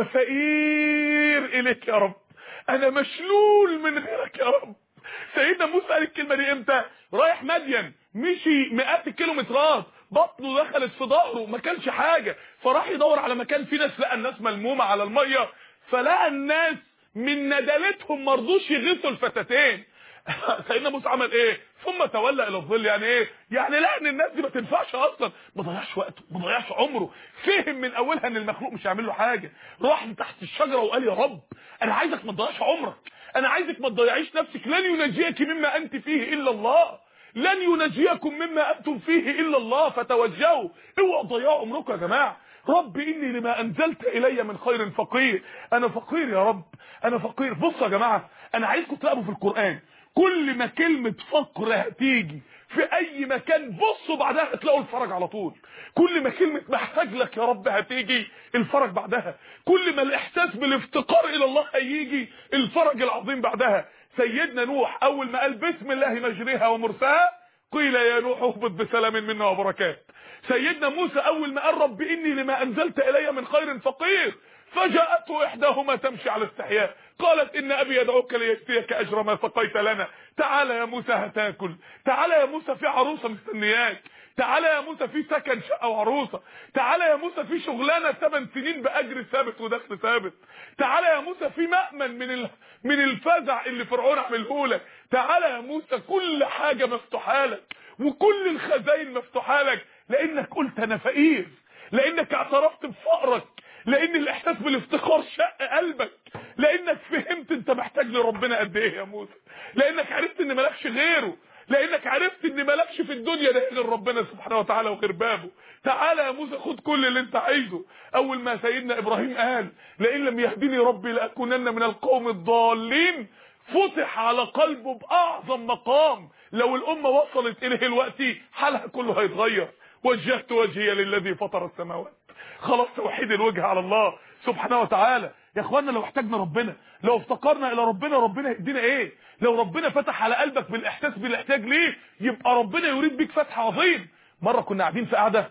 فقير اليك يا رب، انا مشلول من غيرك يا رب. سيدنا موسى قال الكلمه دي امتى؟ رايح مدين، مشي مئات الكيلومترات، بطنه دخلت في ظهره، ما كانش حاجه، فراح يدور على مكان فيه ناس، لقى الناس ملمومه على الميه، فلقى الناس من ندالتهم مرضوش يغيثوا الفتاتين. سيدنا موسى عمل ايه؟ ثم تولى الى الظل. يعني ايه؟ يعني لا، ان الناس دي ما تنفعش اصلا، ما ضيعش وقته، ما ضيعش عمره، فهم من اولها ان المخلوق مش هيعمل له حاجه، راح تحت الشجره وقال يا رب انا عايزك ما تضيعش عمرك، انا عايزك ما تضيعيش نفسك، لن ينجيك مما انت فيه الا الله، لن ينجيكم مما انتم فيه الا الله، فتوجهوا، اوعوا تضيعوا عمركم يا جماعه. رب اني لما انزلت الي من خير فقير. انا فقير يا رب، انا فقير. بصوا يا جماعه، انا عايزكم تقروا في القران، كل ما كلمه فقر هتيجي في اي مكان بصوا بعدها هتلاقوا الفرج على طول. كل ما كلمه محتاج لك يا رب هتيجي، الفرج بعدها. كل ما الاحساس بالافتقار الى الله هيجي، الفرج العظيم بعدها. سيدنا نوح اول ما قال بسم الله مجريها ومرساها قيل يا نوح اهبط بسلام منا وبركات. سيدنا موسى اول ما قال رب اني لما انزلت الي من خير فقير، فجاءته احداهما تمشي على استحياء قالت ان ابي يدعوك ليجزيك اجر ما سقيت لنا، تعالى يا موسى هتاكل، تعالى يا موسى في عروسه مستنياك، تعالى يا موسى في سكن شقه وعروسه، تعالى يا موسى في شغلانه 8 سنين باجر ثابت ودخل ثابت، تعالى يا موسى في مأمن من الفزع اللي فرعون عمله لك، تعالى يا موسى كل حاجه مفتوحه لك وكل الخزائن مفتوحه لك، لانك قلت انا فقير، لانك اعترفت بفقرك، لان الاحساس بالافتخار شق قلبك، لانك فهمت انت محتاج لربنا قد ايه يا موسى، لانك عرفت ان مالكش غيره، لانك عرفت ان مالكش في الدنيا ده غير ربنا سبحانه وتعالى وغير بابه. تعالى يا موسى خد كل اللي انت عايزه. اول ما سيدنا ابراهيم قال لئن لم يهدني ربي لاكونن من القوم الضالين، فتح على قلبه باعظم مقام لو الامه وصلت اليه الوقت حالها كله هيتغير. وجهت وجهي للذي فطر السماوات. خلاص توحيد الوجه على الله سبحانه وتعالى. يا اخوانا لو احتاجنا ربنا، لو افتقرنا الى ربنا، ربنا يدينا ايه؟ لو ربنا فتح على قلبك بالاحساس بالاحتياج ليه، يبقى ربنا يريد بيك فتح عظيم. مره كنا قاعدين في قعده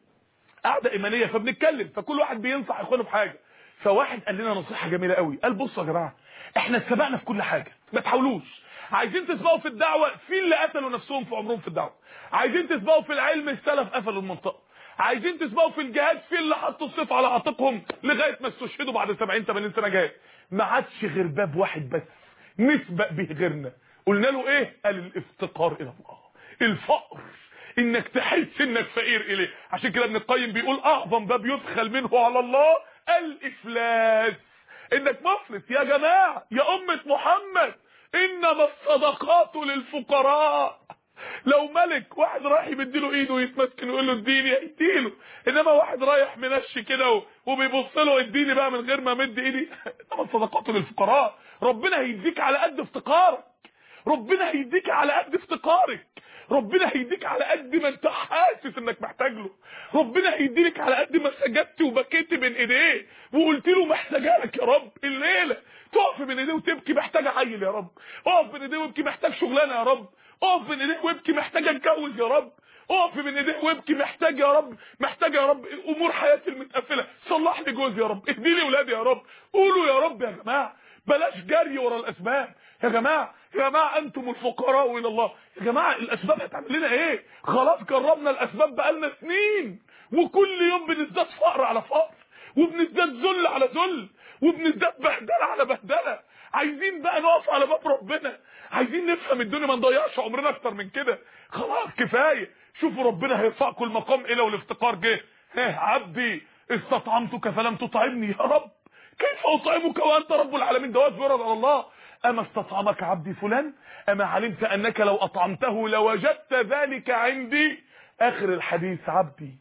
ايمانيه، فبنتكلم، فكل واحد بينصح اخوانه بحاجه، فواحد قال لنا نصيحه جميله قوي، قال بصوا يا جماعه احنا اتسبقنا في كل حاجه، ما تحاولوش. عايزين تسبقوا في الدعوه، في اللي قتلوا نفسهم في عمرهم في الدعوه. عايزين تسبقوا في العلم، السلف قفلوا المنطقه. عايزين تسبقوا في الجهاد، في اللي حطوا السيف على عاتقهم لغايه ما استشهدوا بعد 70 80 سنه جهاد. ما عادش غير باب واحد بس نسبق به غيرنا. قلنا له ايه؟ قال الافتقار الى الله، الفقر، انك تحس انك فقير اليه. عشان كده ابن القيم بيقول اعظم باب يدخل منه على الله الافلاس، انك مفلس. يا جماعه يا امه محمد، انما الصدقات للفقراء. لو ملك واحد رايح يمديله ايده ويتمسكن ويقول له اديني هيديله، انما واحد رايح منشي كده وبيبص له اديني بقى من غير ما امد ايدي. انما الصدقات للفقراء. ربنا هيديك على قد افتقارك، ربنا هيديك على قد افتقارك، ربنا هيديك على قد ما انت حاسس انك محتاج له، ربنا هيديك على قد ما سجدت وبكيت بين ايديه وقلت له محتاجك يا رب. الليله تقف بين ايديه وتبكي محتاج عيل يا رب، اقف بين ايديه وابكي محتاج شغلانه يا رب، اقف بين ايديه وابكي محتاج اتجوز يا رب، اقف بين ايديه وابكي محتاج يا رب، محتاج يا رب امور حياتي المتقفله، صلح لي جوزي يا رب، اهدي لي ولادي يا رب. قولوا يا رب يا جماعه، بلاش جري ورا الاسباب. يا جماعه يا جماعه انتم الفقراء الى الله. يا جماعه الاسباب هتعمل لنا ايه؟ خلاص جربنا الاسباب بقالنا سنين، وكل يوم بنزداد فقر على فقر، وبنزداد ذل على ذل، وبنزداد بهدله على بهدله. عايزين بقى نقف على باب ربنا، عايزين نفهم الدنيا، ما نضيعش عمرنا اكتر من كده. خلاص كفايه. شوفوا ربنا هيرفعكم المقام الى والافتقار جه. عبدي استطعمتك فلم تطعمني، يا رب كيف اطعمك وانت رب العالمين؟ دوات بيرد على الله. اما استطعمك عبدي فلان، اما علمت انك لو اطعمته لوجدت ذلك عندي. اخر الحديث عبدي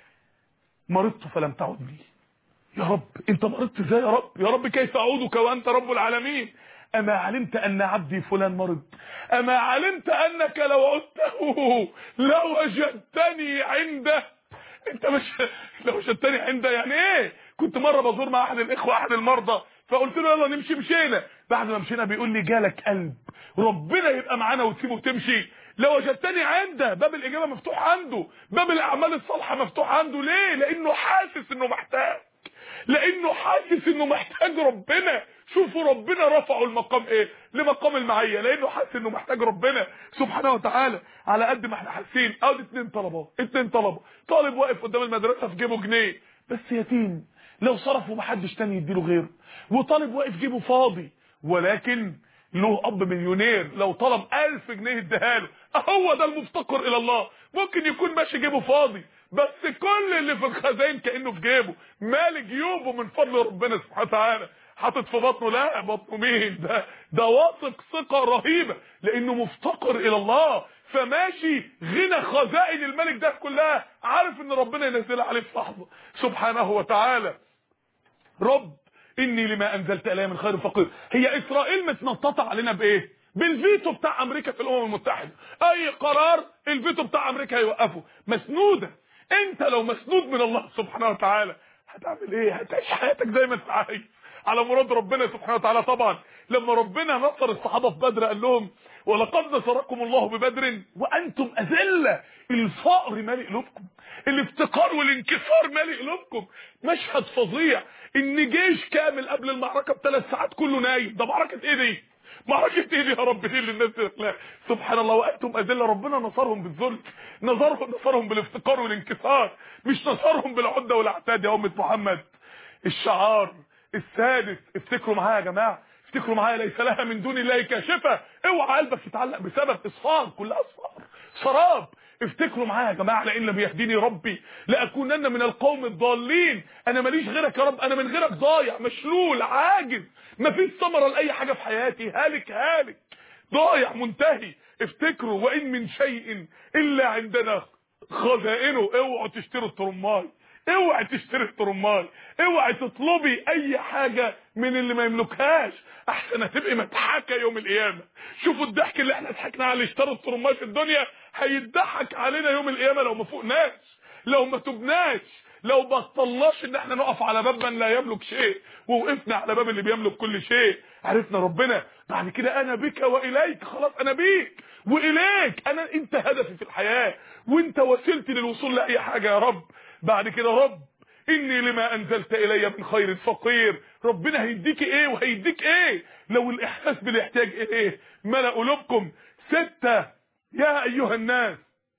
مرضت فلم تعدني. يا رب انت مرضت ازاي يا رب؟ يا رب كيف اعودك وانت رب العالمين؟ اما علمت ان عبدي فلان مرض، اما علمت انك لو عدته لوجدتني عنده. انت مش لو وجدتني عنده يعني ايه؟ كنت مره بزور مع احد الاخوه احد المرضى، فقلت له يلا نمشي، مشينا. بعد ما مشينا بيقول لي جالك قلب ربنا يبقى معانا وتسيبه وتمشي؟ لوجدتني عنده. باب الاجابه مفتوح عنده، باب الاعمال الصالحه مفتوح عنده. ليه؟ لانه حاسس انه محتاج، لانه حاسس انه محتاج ربنا. شوفوا ربنا رفعوا المقام ايه؟ لمقام المعيه، لانه حاسس انه محتاج ربنا سبحانه وتعالى. على قد ما احنا حاسين. اول اتنين طلبه، طالب واقف قدام المدرسه في جيبه جنيه بس يتيم، لو صرفه محدش تاني يديله غيره. وطالب واقف جيبه فاضي ولكن له اب مليونير، لو طلب 1000 جنيه اديها له. هو ده المفتقر الى الله. ممكن يكون ماشي جيبه فاضي بس كل اللي في الخزائن كانه في جيبه، مال جيوبه من فضل ربنا سبحانه وتعالى. حاطط في بطنه، لا بطنه مين ده واثق ثقه رهيبه لانه مفتقر الى الله. فماشي غنى خزائن الملك ده كلها، عارف ان ربنا ينزلها عليه في لحظه سبحانه وتعالى. رب اني لما انزلت الي من خير فقير. هي اسرائيل متنططه علينا بايه؟ بالفيتو بتاع امريكا في الامم المتحده. اي قرار الفيتو بتاع امريكا هيوقفه. مسنوده. انت لو مسنود من الله سبحانه وتعالى هتعمل ايه؟ هتعيش حياتك زي ما انت عايز على مراد ربنا سبحانه وتعالى. طبعا لما ربنا نصر الصحابه في بدر قال لهم ولقد نصركم الله ببدر وانتم اذله. الفقر مالئ قلوبكم، الافتقار والانكسار مالئ قلوبكم. مشهد فظيع ان جيش كامل قبل المعركه ب3 ساعات كله نايم. ده معركه ايه دي؟ معركه ايه دي يا رب؟ دي اللي الناس لا سبحان الله. وانتم اذله. ربنا نصرهم بالذل، نصرهم بالافتقار والانكسار، مش نصرهم بالعده والعتاد يا امه محمد. الشعار السادس، افتكروا معايا يا جماعه، افتكروا معايا، ليس لها من دون الله كاشفه. اوعى قلبك يتعلق بسبب اصفار، كلها اصفار سراب. افتكروا معايا يا جماعه، لئن لم يهديني ربي لاكونن من القوم الضالين. انا ماليش غيرك يا رب، انا من غيرك ضايع مشلول عاجز، مفيش ثمره لاي حاجه في حياتي، هالك ضايع منتهي. افتكروا وان من شيء الا عندنا خزائنه. اوعوا تشتروا الترماي، اوعي تشتري الترماي، اوعي تطلبي اي حاجه من اللي ما يملكهاش، احسن هتبقي مضحكه يوم القيامه. شوفوا الضحك اللي احنا ضحكنا على اللي اشتروا الترماي في الدنيا، هيضحك علينا يوم القيامه لو ما فوقناش، لو ما تبناش، لو بطلناش ان احنا نقف على باب من لا يملك شيء ووقفنا على باب اللي بيملك كل شيء. عرفنا ربنا بعد كده انا بك واليك. خلاص انا بيك واليك، انت هدفي في الحياه وانت وسيلتي للوصول لاي حاجه يا رب. بعد كده رب اني لما انزلت الي من خير فقير. ربنا هيديك ايه وهيديك ايه لو الاحساس بالاحتياج ايه ملأ قلوبكم. 6 يا ايها الناس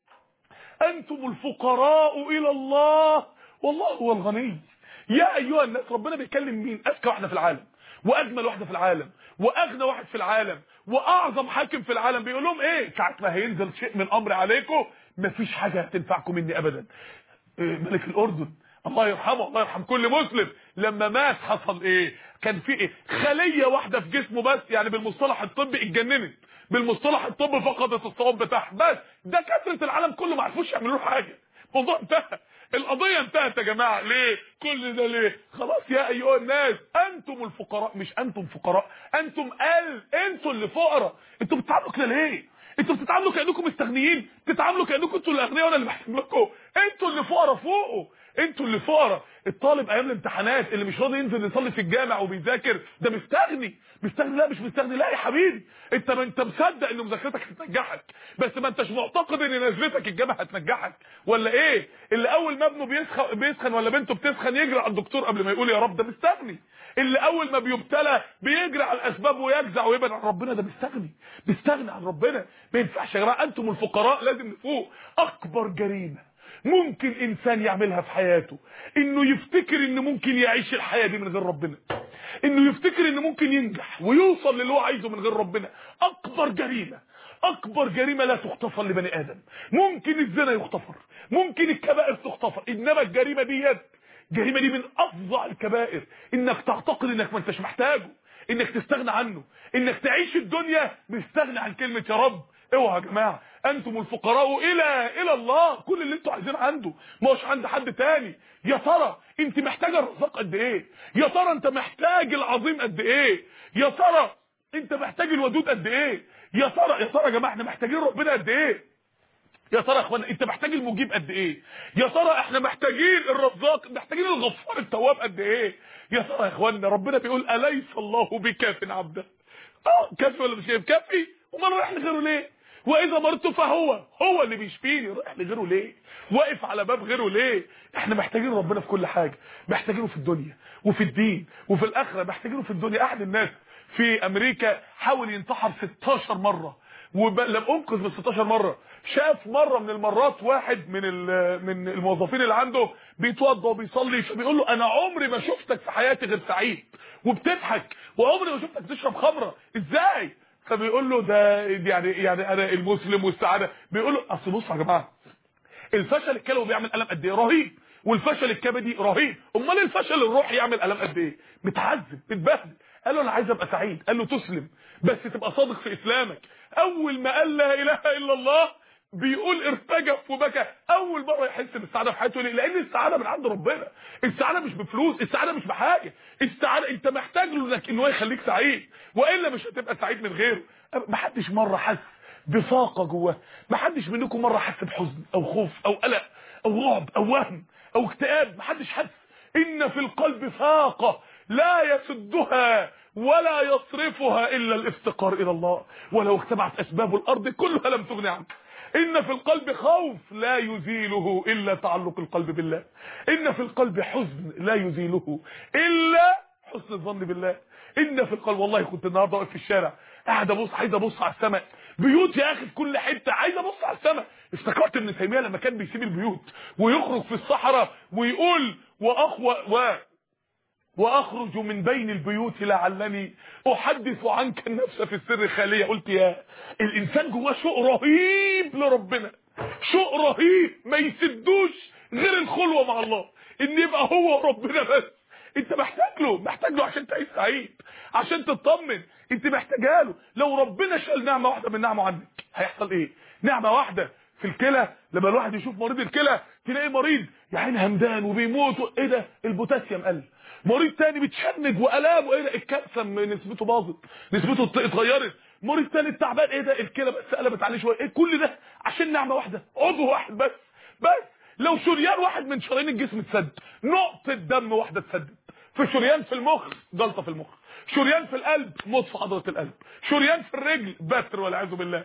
انتم الفقراء الى الله والله هو الغني. يا ايها الناس، ربنا بيكلم مين؟ اذكى واحده في العالم، واجمل واحده في العالم، واغنى واحد في العالم، واعظم حاكم في العالم. بيقول لهم ايه ساعه ما هينزل شيء من امر عليكم؟ مفيش حاجه هتنفعكم مني ابدا. ملك الاردن الله يرحمه، الله يرحم كل مسلم، لما مات حصل ايه؟ كان في ايه؟ خليه واحده في جسمه بس، يعني بالمصطلح الطبي اتجننت، بالمصطلح الطبي فقدت الصواب بتاعها. بس ده كثره العالم كله ما عرفوش يعملوا له حاجه. الموضوع انتهى، القضيه انتهت يا جماعه. ليه كل ده؟ ليه؟ خلاص يا ايها الناس انتم الفقراء، مش انتم فقراء، انتوا اللي فقراء. انتوا بتتعاملوا كده ليه؟ انتوا بتتعاملوا كانكم مستغنيين، بتتعاملوا كانكم انتوا الاغنياء وانا اللي بحسب لكم. انتوا اللي فقراء فوقوا، انتوا اللي فقراء. الطالب ايام الامتحانات اللي مش راضي ينزل يصلي في الجامع وبيذاكر ده مستغني. لا مش مستغني، لا يا حبيبي، انت مصدق ان مذاكرتك هتنجحك، بس ما انتش معتقد ان نزلتك الجامع هتنجحك ولا ايه؟ اللي اول ما ابنه بيسخن ولا بنته بتسخن يجري على الدكتور قبل ما يقول يا رب، ده مستغني. اللي اول ما بيبتلى بيجري على الاسباب ويجزع ويبعد عن ربنا، ده بيستغني عن ربنا. ما ينفعش يا جماعه، انتم الفقراء لازم نفوق. اكبر جريمه ممكن انسان يعملها في حياته انه يفتكر ان ممكن يعيش الحياه دي من غير ربنا، انه يفتكر ان ممكن ينجح ويوصل للي هو عايزه من غير ربنا. اكبر جريمه لا تغتفر لبني ادم. ممكن الزنا يغتفر، ممكن الكبائر تغتفر، انما الجريمه دي من افظع الكبائر، انك تعتقد انك ما انتش محتاجه، انك تستغنى عنه، انك تعيش الدنيا مستغني عن كلمه يا رب. اوعى يا جماعه، انتم الفقراء الى الله. كل اللي انتوا عايزينه عنده، ما هوش عند حد تاني. يا ترى انت محتاجه الرزاق قد ايه؟ يا ترى انت محتاج العظيم قد ايه؟ يا ترى انت محتاج الودود قد ايه؟ يا ترى يا جماعه احنا محتاجين ربنا قد ايه؟ يا ترى يا اخوانا انت محتاج المجيب قد ايه؟ يا ترى احنا محتاجين الرزاق، محتاجين الغفار التواب قد ايه؟ يا ترى يا اخوانا ربنا بيقول اليس الله بكاف عبده؟ كافي ولا مش كافي؟ امال رايح لغيره ليه؟ واذا مرضت فهو اللي بيشفيني. رايح لغيره ليه؟ واقف على باب غيره ليه؟ احنا محتاجين ربنا في كل حاجه، محتاجينه في الدنيا وفي الدين وفي الاخره. محتاجينه في الدنيا. احد الناس في امريكا حاول ينتحر 16 مره ولم انقذ من 16 مره. شاف مره من المرات واحد من الموظفين اللي عنده بيتوضى وبيصلي، فبيقول له انا عمري ما شفتك في حياتي غير سعيد وبتضحك، وعمري ما شفتك تشرب خمره، ازاي؟ فبيقول له ده يعني انا المسلم والسعاده. بيقول له اصل بصوا يا جماعه، الفشل الكلوي بيعمل الم قد ايه؟ رهيب. والفشل الكبدي رهيب. امال الفشل الروحي يعمل الم قد ايه؟ متعذب متبهدل. قال له انا عايز ابقى سعيد. قال له تسلم بس تبقى صادق في اسلامك. اول ما قال لا اله الا الله بيقول ارتجف وبكى. اول مره يحس بالسعاده في حياته. ليه؟ لان السعاده من عند ربنا. السعاده مش بفلوس، السعاده مش بحاجه. السعاده انت محتاج له ان هو يخليك سعيد، والا مش هتبقى سعيد من غيره. محدش مره حس بفاقه جواه. محدش منكم مره حس بحزن او خوف او قلق او رعب او وهم او اكتئاب؟ محدش حس. ان في القلب فاقه لا يسدها ولا يصرفها الا الافتقار الى الله، ولو اجتمعت اسباب الارض كلها لم تغن عنه. ان في القلب خوف لا يزيله الا تعلق القلب بالله. ان في القلب حزن لا يزيله الا حسن الظن بالله. ان في القلب، والله كنت النهارده واقف في الشارع قاعد ابص، عايز ابص على السماء، بيوت يا اخي في كل حته، عايز ابص على السماء. افتكرت ابن تيميه لما كان بيسيب البيوت ويخرج في الصحراء ويقول واخرج من بين البيوت لعلني احدث عنك النفس في السر خاليه. قلت يا الانسان جواه شوق رهيب لربنا، شوق رهيب ما يسدوش غير الخلوه مع الله، ان يبقى هو ربنا بس. انت محتاج له عشان تعيش سعيد، عشان تطمن. انت محتاجها له. لو ربنا شال نعمه واحده من نعمه عنك هيحصل ايه؟ نعمه واحده في الكلى، لما الواحد يشوف مريض الكلى تلاقي مريض يا عيني همدان وبيموت، ايه ده؟ البوتاسيوم قل. مريض تاني بيتشنج والام، وايه ده؟ الكالسيوم نسبته باظت، نسبته اتغيرت. مريض تاني تعبان، ايه ده؟ الكلى بس قلبت عليه شويه. ايه كل ده عشان نعمه واحده، عضو واحد بس. لو شريان واحد من شرايين الجسم اتسد، نقطه دم واحده اتسدت، في شريان في المخ جلطه في المخ، شريان في القلب موت في عضله القلب، شريان في الرجل بتر والعياذ بالله،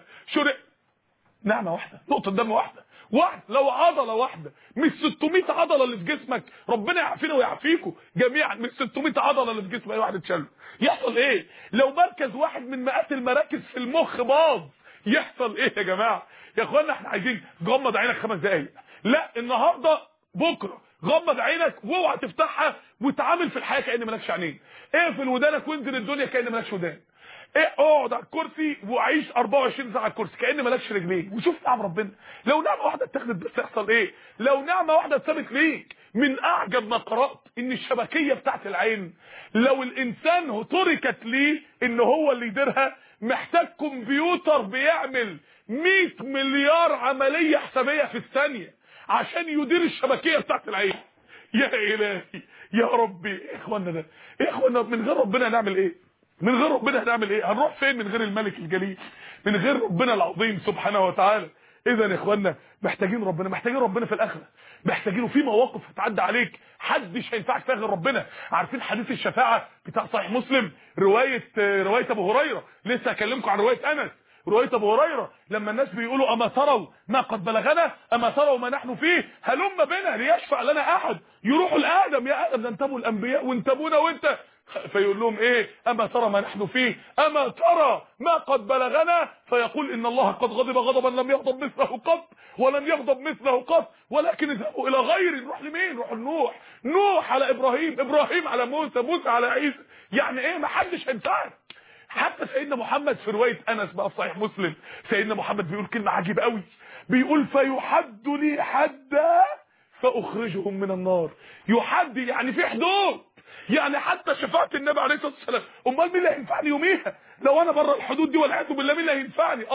نعمه واحده، نقطه دم واحده. لو عضله واحده مش 600 عضله اللي في جسمك، ربنا يعافينا ويعافيكم جميعا، مش 600 عضله اللي في جسم اي واحد اتشل، يحصل ايه؟ لو مركز واحد من مئات المراكز في المخ باظ، يحصل ايه يا جماعه؟ يا اخوانا احنا عايزين غمض عينك 5 دقايق. لا النهارده بكره غمض عينك واوعى تفتحها وتعامل في الحياه كأن مالكش عينين. اقفل ودانك وانزل الدنيا كأن مالكش ودان. اقعد على الكرسي وعيش 24 ساعه على الكرسي كأن مالكش رجلين، وشوف نعم ربنا. لو نعمه واحده اتخذت بس يحصل ايه؟ لو نعمه واحده اتثبت ليك. من اعجب ما قرات ان الشبكيه بتاعت العين لو الانسان تركت ليه ان هو اللي يديرها، محتاج كمبيوتر بيعمل 100 مليار عمليه حسابيه في الثانيه عشان يدير الشبكيه بتاعت العين. يا الهي يا ربي، ايه اخوانا ده؟ ايه اخوانا؟ من غير ربنا هنعمل ايه؟ من غير ربنا هنعمل ايه؟ هنروح فين من غير الملك الجليل، من غير ربنا العظيم سبحانه وتعالى؟ اذا يا اخوانا محتاجين ربنا، محتاجين ربنا في الاخره، محتاجينه في مواقف هتعدي عليك محدش هينفعك فيها غير ربنا. عارفين حديث الشفاعه بتاع صحيح مسلم، روايه ابو هريره، لسه هكلمكم عن روايه انس. روايه ابو هريره لما الناس بيقولوا اما تروا ما قد بلغنا، اما تروا ما نحن فيه، هلم بنا ليشفع لنا احد. يروحوا لادم، يا ادم ده انتبوا الانبياء وانتبونا وانت، فيقول لهم ايه؟ اما ترى ما نحن فيه، اما ترى ما قد بلغنا، فيقول ان الله قد غضب غضبا لم يغضب مثله قط ولن يغضب مثله قط، ولكن اذهبوا الى غيري. نروح لمين؟ نروح لنوح، نوح على ابراهيم، ابراهيم على موسى، موسى على عيسى. يعني ايه؟ ما حدش هينفعك. حتى سيدنا محمد في روايه انس بقى في صحيح مسلم، سيدنا محمد بيقول كلمه عجيبه قوي، بيقول فيحد لي حدا فاخرجهم من النار. يحد يعني في حدود، يعني حتى شفاعه النبي عليه الصلاه والسلام. امال مين اللي هينفعني يوميها لو انا بره الحدود دي والعياذ بالله؟ مين اللي هينفعني؟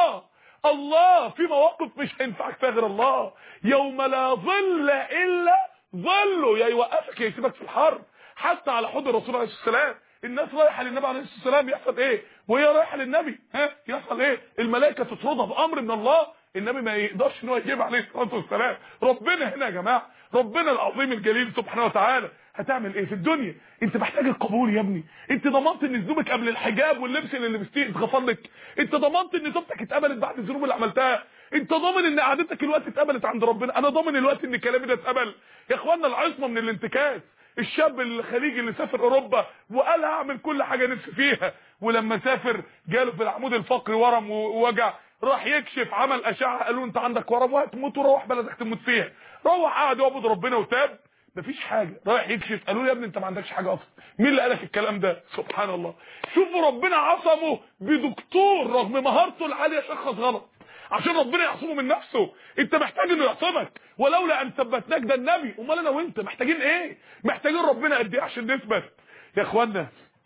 الله في مواقف مش هينفعك فيها غير الله. يوم لا ظل الا ظله، يا يوقفك يا يسيبك في الحرب. حتى على حوض الرسول عليه الصلاه والسلام الناس رايحه للنبي عليه الصلاه والسلام، يحصل ايه؟ وهي رايحه للنبي يحصل ايه؟ الملائكه تطردها بامر من الله، النبي ما يقدرش ان هو يجيب عليه الصلاه والسلام. ربنا هنا يا جماعه، ربنا العظيم الجليل سبحانه وتعالى هتعمل ايه في الدنيا؟ انت محتاج القبول يا ابني. انت ضمنت ان ذنوبك قبل الحجاب واللبس اللي لبستيه اتغفر لك؟ انت ضمنت ان توبتك اتقبلت بعد الذنوب اللي عملتها؟ انت ضامن ان قعدتك الوقت اتقبلت عند ربنا؟ انا ضامن الوقت ان كلامي ده اتقبل يا اخوانا. العصمه من الانتكاس. الشاب الخليجي اللي سافر اوروبا وقال هعمل كل حاجه نفسي فيها، ولما سافر جاله في العمود الفقري ورم ووجع، راح يكشف عمل اشعه قالوا انت عندك ورم وهتموت وروح بلدك تموت فيها. روح قعد يعبد ربنا وتاب مفيش حاجه. رايح يكشف قالوا له يا ابني انت ما عندكش حاجه اصلا. مين اللي قالك الكلام ده؟ سبحان الله. شوفوا ربنا عصمه بدكتور رغم مهارته العاليه شخص غلط عشان ربنا يعصمه من نفسه. انت محتاج انه يعصمك. ولولا ان ثبتناك ده النبي. امال انا وانت محتاجين ايه؟ محتاجين ربنا قد ايه عشان نثبت يا اخوانا؟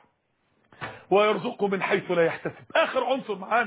ويرزقه من حيث لا يحتسب. اخر عنصر معانا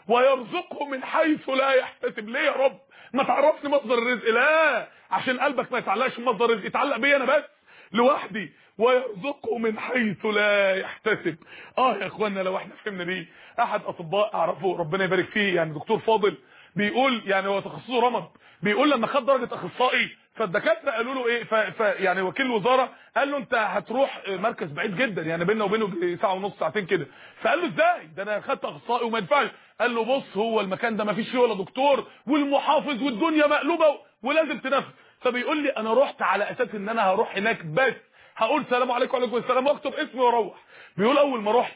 ويرزقه من حيث لا يحتسب. ليه يا رب ما تعرفني مصدر الرزق؟ لا، عشان قلبك ما يتعلقش بمصدر الرزق، يتعلق بيا انا بس لوحدي. ويرزقه من حيث لا يحتسب. يا اخوانا لو احنا فهمنا دي. احد اطباء اعرفه ربنا يبارك فيه يعني دكتور فاضل بيقول يعني هو تخصصه رمد، بيقول لما خد درجه اخصائي فالدكاتره قالوا له ايه يعني وكيل الوزاره قال له انت هتروح مركز بعيد جدا يعني بيننا وبينه ساعه ونص ساعتين كده. فقال له ازاي ده انا خدت اخصائي وما ينفعش. قال له بص هو المكان ده ما فيش فيه ولا دكتور والمحافظ والدنيا مقلوبه ولازم تنفذ. فبيقول لي انا رحت على اساس ان انا هروح هناك بس هقول سلام عليكم وعليكم السلام واكتب اسمي واروح. بيقول اول ما رحت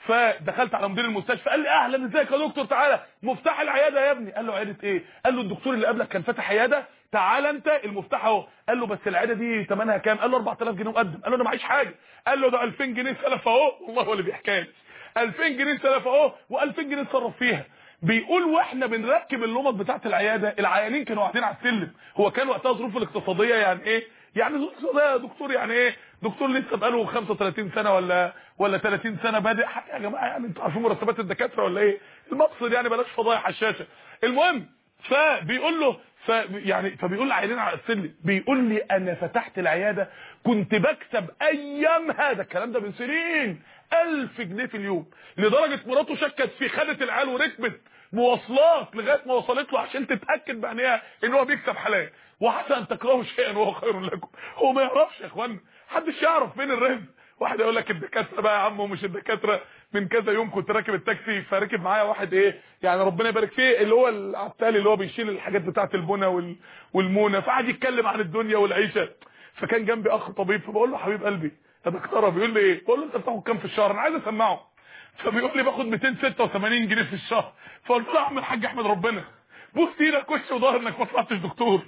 فدخلت على مدير المستشفى قال لي اهلا ازيك يا دكتور تعالى مفتاح العياده يا ابني. قال له عياده ايه؟ قال له الدكتور اللي قبلك كان فاتح عياده تعالى انت المفتاح اهو. قال له بس العياده دي ثمنها كام؟ قال له 4000 جنيه مقدم. قال له انا معيش حاجه. قال له ده 2000 جنيه سلف اهو. والله هو اللي بيحكي لي 2000 جنيه سلف اهو و2000 جنيه اتصرف فيها. بيقول واحنا بنركب اللمض بتاعه العياده العيانين كانوا قاعدين على السلم. هو كان وقتها ظروف الاقتصاديه يعني ايه؟ يعني ظروف يا دكتور يعني ايه؟ دكتور لسه بقاله 35 سنه ولا 30 سنه بادئ حاجه يا جماعه يعني انتوا عارفين مرتبات الدكاتره ولا ايه؟ المقصد يعني بلاش فضايح على الشاشه. المهم فبيقول له فبيقول العيانين على السلم بيقول لي انا فتحت العياده كنت بكسب ايامها ده الكلام ده من سنين 1000 جنيه في اليوم، لدرجه مراته شكت في خدت العيال وركبت مواصلات لغايه ما وصلت له عشان تتاكد بعينيها ان هو بيكسب حلال. وحتى ان تكرهوا شيئا وهو خير لكم. هو ما يعرفش يا اخوانا، محدش يعرف فين الرزق. واحد يقول لك الدكاتره بقى يا عم ومش الدكاتره. من كذا يوم كنت راكب التاكسي فركب معايا واحد يعني ربنا يبارك فيه اللي هو العتالي اللي هو بيشيل الحاجات بتاعه البنا والمونه، فقعد يتكلم عن الدنيا والعيشه. فكان جنبي اخ طبيب فبقول له حبيب قلبي يا دكتوره. بيقول لي ايه؟ بقول له انت بتاخد كام في الشهر؟ انا عايز اسمعه. فبيقول لي باخد 286 جنيه في الشهر. فقلت له يا عم الحاج احمد ربنا بوس ايدك وش وظهر انك ما طلعتش دكتور.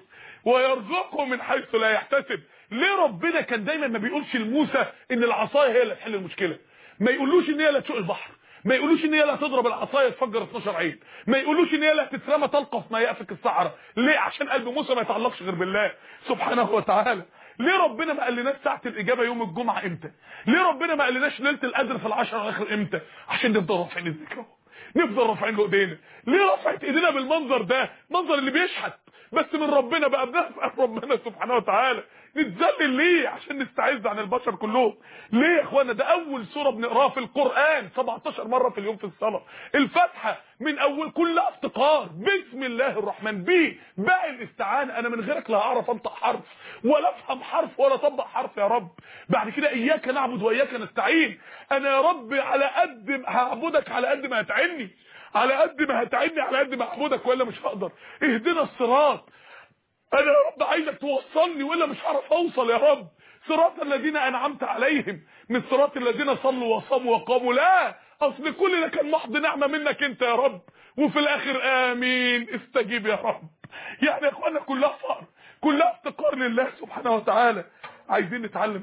ويرزقه من حيث لا يحتسب. ليه ربنا كان دايما ما بيقولش لموسى ان العصايه هي اللي تحل المشكله؟ ما يقولوش ان هي اللي تشق البحر، ما يقولوش ان هي اللي هتضرب العصايه تفجر 12 عين، ما يقولوش ان هي اللي هتترمى تلقف ما يافك الصحراء. ليه؟ عشان قلب موسى ما يتعلقش غير بالله سبحانه وتعالى. ليه ربنا ما قالناش ساعه الاجابه يوم الجمعه امتى؟ ليه ربنا ما قالناش ليله القدر في العشر الاخر امتى؟ عشان نفضل رافعين الذكر، نفضل رافعين له ايدينا. ليه رفعت ايدينا بالمنظر ده؟ منظر اللي بيشحت بس من ربنا بقى بنفع ربنا سبحانه وتعالى. نتذلل ليه؟ عشان نستعيذ عن البشر كلهم. ليه يا اخوانا؟ ده اول سوره بنقراها في القران 17 مره في اليوم في الصلاه. الفاتحه من اول كلها افتقار بسم الله الرحمن باقي الاستعانه. انا من غيرك لا هعرف انطق حرف ولا افهم حرف ولا اطبق حرف يا رب. بعد كده اياك نعبد واياك نستعين. انا يا رب على قد ما هعبدك على قد ما هتعني، على قد ما هتعني على قد ما اعبدك والا مش هقدر. اهدنا الصراط. انا يا رب عايزك توصلني والا مش هعرف اوصل يا رب. صراط الذين انعمت عليهم من صراط الذين صلوا وصاموا وقاموا. لا، اصل كل ده كان محض نعمه منك انت يا رب. وفي الاخر امين استجيب يا رب. يعني يا اخوانا كلها فقر، كلها افتقار لله سبحانه وتعالى. عايزين نتعلم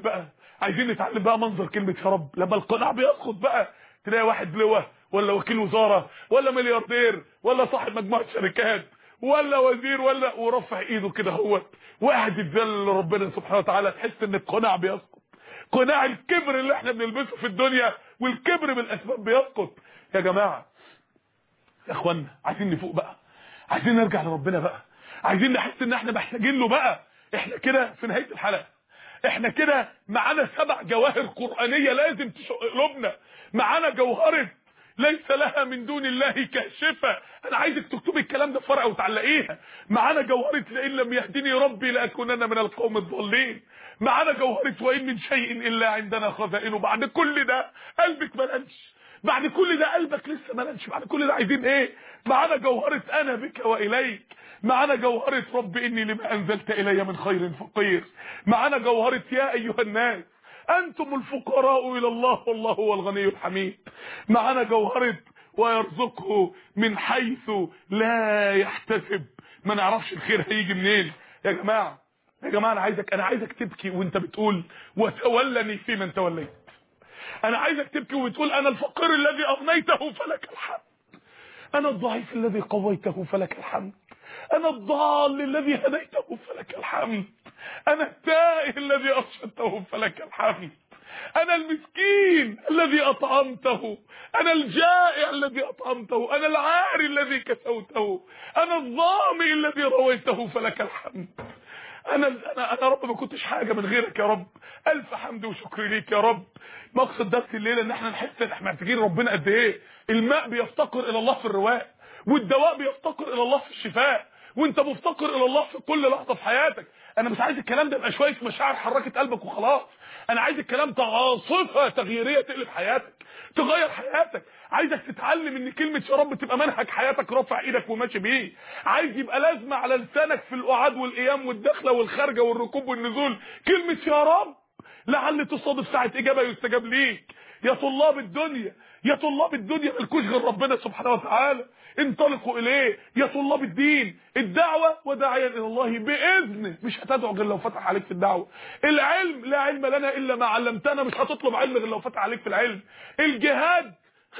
بقى منظر كلمه يا رب لما القناع بيسقط بقى. تلاقي واحد لواء ولا وكيل وزاره ولا ملياردير ولا صاحب مجموعه شركات ولا وزير ولا ورفع ايده كده هو وقاعد يتذلل لربنا سبحانه وتعالى. تحس ان القناع بيسقط، قناع الكبر اللي احنا بنلبسه في الدنيا والكبر بالاسباب بيسقط. يا جماعه يا اخوانا عايزين نفوق بقى، عايزين نرجع لربنا بقى، عايزين نحس ان احنا محتاجين له بقى. احنا كده في نهايه الحلقه، احنا كده معانا 7 جواهر قرانيه لازم تشق قلوبنا. معانا جوهره ليس لها من دون الله كاشفة. انا عايزك تكتبي الكلام ده في ورقه وتعلقيها. معانا جوهرة لئن لم يهدني ربي لاكونن من القوم الضالين. معانا جوهرة وان من شيء الا عندنا خزائنه. بعد كل ده قلبك ملنش، بعد كل ده قلبك لسه ملنش، بعد كل ده عايزين ايه؟ معانا جوهرة انا بك واليك، معانا جوهرة رب اني لما انزلت الي من خير فقير، معانا جوهرة يا ايها الناس انتم الفقراء الى الله والله هو الغني الحميد، معانا جوهرة ويرزقه من حيث لا يحتسب. ما نعرفش الخير هيجي منين. يا جماعه يا جماعه انا عايزك تبكي وانت بتقول وتولني في من توليت. انا عايزك تبكي وتقول انا الفقير الذي اغنيته فلك الحمد، انا الضعيف الذي قويته فلك الحمد، انا الضال الذي هديته فلك الحمد، انا التائه الذي ارشدته فلك الحمد، انا المسكين الذي اطعمته، انا الجائع الذي اطعمته، انا العاري الذي كسوته، انا الظامئ الذي رويته فلك الحمد. انا رب ما كنتش حاجه من غيرك يا رب. الف حمد وشكر ليك يا رب. مقصد درس الليله ان احنا نحس ان احنا محتاجين ربنا قد ايه. الماء بيفتقر الى الله في الرواء، والدواء بيفتقر الى الله في الشفاء، وانت مفتقر الى الله في كل لحظه في حياتك. انا مش عايز الكلام ده يبقى شويه مشاعر حركت قلبك وخلاص. انا عايز الكلام ده عاصفه تغييريه تقلب حياتك، تغير حياتك. عايزك تتعلم ان كلمه يا رب تبقى منهج حياتك، رافع ايدك وماشي بيه. عايز يبقى لازمه على لسانك في القعاد والقيام والدخله والخارجه والركوب والنزول كلمه يا رب، لعل تصادف ساعه اجابه يستجاب ليك. يا طلاب الدنيا، يا طلاب الدنيا مالكوش غير ربنا سبحانه وتعالى، انطلقوا اليه. يا طلاب الدين، الدعوه وداعيا الى الله باذنه، مش هتدعو غير لو فتح عليك في الدعوه. العلم، لا علم لنا الا ما علمتنا، مش هتطلب علم غير لو فتح عليك في العلم. الجهاد،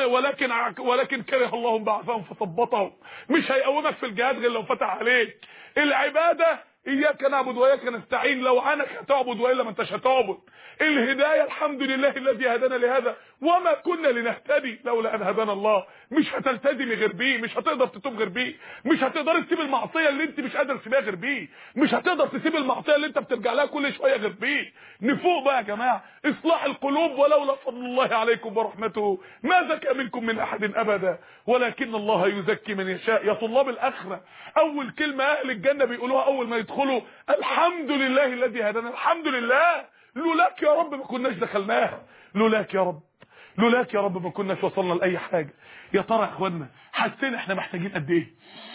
ولكن كره الله بعثهم فثبطهم، مش هيقومك في الجهاد غير لو فتح عليك. العباده اياك نعبد واياك نستعين، لو عنك هتعبد والا ما انتش هتعبد. الهدايه، الحمد لله الذي هدانا لهذا وما كنا لنهتدي لولا ان هدانا الله. مش هتلتزمي غير بيه، مش هتقدر تتوب غير بيه، مش هتقدر تسيب المعصيه اللي انت مش قادر تسيبها غير بيه، مش هتقدر تسيب المعصيه اللي انت بترجع لها كل شويه غير بيه. نفوق بقى يا جماعه. اصلاح القلوب، ولولا فضل الله عليكم ورحمته ما زكى منكم من احد ابدا ولكن الله يزكي من يشاء. يا طلاب الاخره، اول كلمه اهل الجنه بيقولوها اول ما يدخلوا الحمد لله الذي هدانا. الحمد لله، لولاك يا رب ما كناش دخلناها، لولاك يا رب، لولاك يا رب ما كناش وصلنا لاي حاجه. يا ترى يا اخوانا حسينا احنا محتاجين قد ايه؟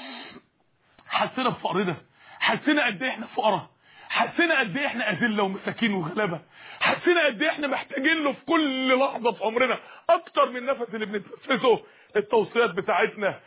حسينا بفقرنا؟ حسينا قد ايه احنا فقراء؟ حسينا قد ايه احنا اذله ومساكين وغلابه؟ حسينا قد ايه احنا محتاجين له في كل لحظه في عمرنا اكتر من النفس اللي بنتنفسه؟ التوصيات بتاعتنا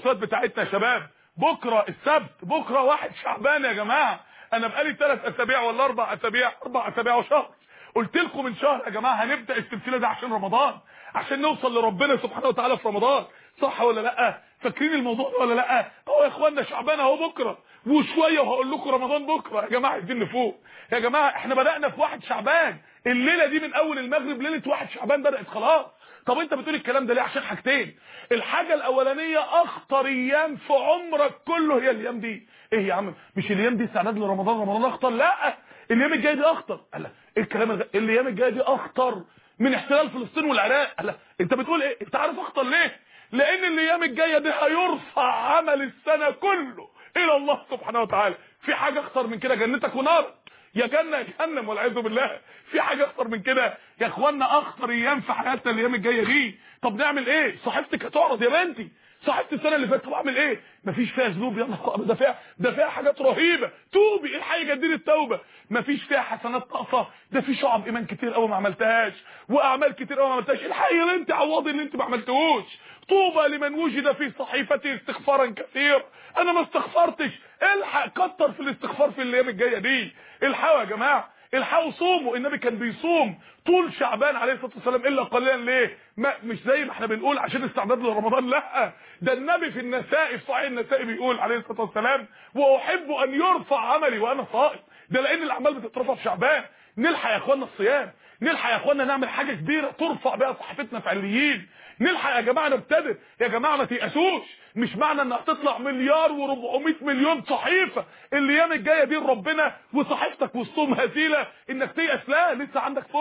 يا شباب، بكره السبت، بكره 1 شعبان يا جماعه. انا بقالي 3 اسابيع ولا 4 اسابيع وشهر قلت لكم من شهر يا جماعه هنبدا السلسله دي عشان رمضان، عشان نوصل لربنا سبحانه وتعالى في رمضان. صح ولا لا؟ فاكرين الموضوع ده ولا لا؟ اهو يا اخوانا شعبان اهو بكره وشويه وهقول لكم رمضان بكره. يا جماعه عايزين نفوق يا جماعه. احنا بدانا في 1 شعبان، الليله دي من اول المغرب ليله 1 شعبان بدات خلاص. طب انت بتقول الكلام ده ليه؟ عشان حاجتين. الحاجه الاولانيه اخطر ايام في عمرك كله هي الايام دي. ايه يا عم، مش الايام دي استعداد لرمضان، رمضان اخطر؟ لا، الايام الجايه دي اخطر. لا، ايه الكلام الايام الجايه دي اخطر من احتلال فلسطين والعراق. لا، انت بتقول ايه؟ انت عارف اخطر ليه؟ لان الايام الجايه دي هيرفع عمل السنه كله الى الله سبحانه وتعالى. في حاجه اخطر من كده؟ جنتك ونارك، يا جنه يا جهنم والعياذ بالله. في حاجه اخطر من كده يا اخوانا؟ اخطر ايام في حياتنا الايام الجايه دي. طب نعمل ايه؟ صحيفتك هتعرض يا بنتي، صحيفه السنه اللي فاتت. طب اعمل ايه؟ مفيش فيها ذنوب يا نهار، ده فيها حاجات رهيبه. توبي، الحقي جديد التوبه. مفيش فيها حسنات ناقصه، ده في شعب ايمان كتير قوي ما عملتهاش، واعمال كتير قوي ما عملتهاش. الحقي يا بنتي عوضي اللي انت ما عملتهوش. طوبى لمن وجد في صحيفته استغفارا كثير. انا ما استغفرتش، الحق كتر في الاستغفار في الايام الجايه دي. الحقوا يا جماعه، الحقوا صوموا. النبي كان بيصوم طول شعبان عليه الصلاه والسلام الا قليلا. ليه؟ مش زي ما احنا بنقول عشان استعداد لرمضان، لا، ده النبي في النسائي، في صحيح النسائي بيقول عليه الصلاه والسلام واحب ان يرفع عملي وانا صائم. ده لان الاعمال بتترفع في شعبان. نلحق يا اخوانا الصيام، نلحق يا اخوانا نعمل حاجه كبيره ترفع بيها صحيفتنا في عليين. نلحق يا جماعه نبتدئ يا جماعه، ما تيأسوش. مش معنى انها تطلع 1,400,000,000 صحيفه الايام الجايه دي لربنا وصحيفتك وسطهم هزيله انك تيأس. لا، لسه عندك فرصه.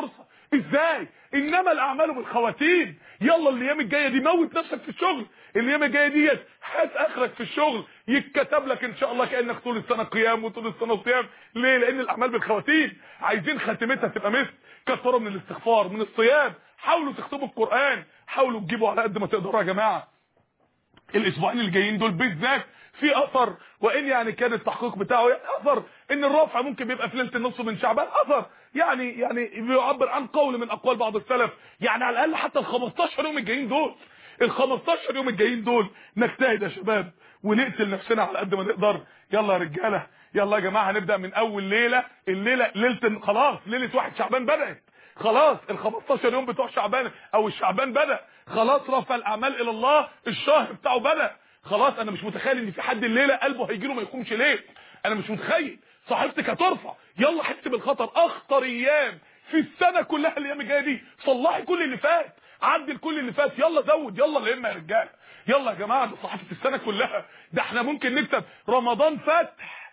ازاي؟ انما الاعمال بالخواتيم. يلا الايام الجايه دي موت نفسك في الشغل، الايام الجايه ديت هات اخرك في الشغل، يتكتب لك ان شاء الله كانك طول السنه قيام وطول السنه صيام. ليه؟ لان الاعمال بالخواتيم. عايزين خاتمتها تبقى مثل. كثروا من الاستغفار، من الصيام، حاولوا تختموا القران، حاولوا تجيبوا على قد ما تقدروا يا جماعه. الاسبوعين اللي جايين دول بالذات في اثر، وان يعني كان التحقيق بتاعه اثر ان الرفع ممكن بيبقى في ليله النصف من شعبان، اثر يعني بيعبر عن قول من اقوال بعض السلف. يعني على الاقل حتى ال 15 يوم الجايين دول، ال 15 يوم الجايين دول نجتهد يا شباب ونقتل نفسنا على قد ما نقدر. يلا يا رجاله، يلا يا جماعه هنبدا من اول ليله. ليله خلاص، ليله 1 شعبان بدات خلاص. ال 15 يوم بتوع شعبان او الشعبان بدا خلاص. رفع الاعمال الى الله الشهر بتاعه بدا خلاص. انا مش متخيل ان في حد الليله قلبه هيجي له ما يقومش ليه. انا مش متخيل. صحيفتك هترفع. يلا حس بالخطر. اخطر ايام في السنه كلها الايام الجايه دي. صلحي كل اللي فات، عدل كل اللي فات، يلا زود، يلا الامه يا رجاله. يلا يا جماعه، ده صحيفه السنه كلها. ده احنا ممكن نكتب رمضان فتح،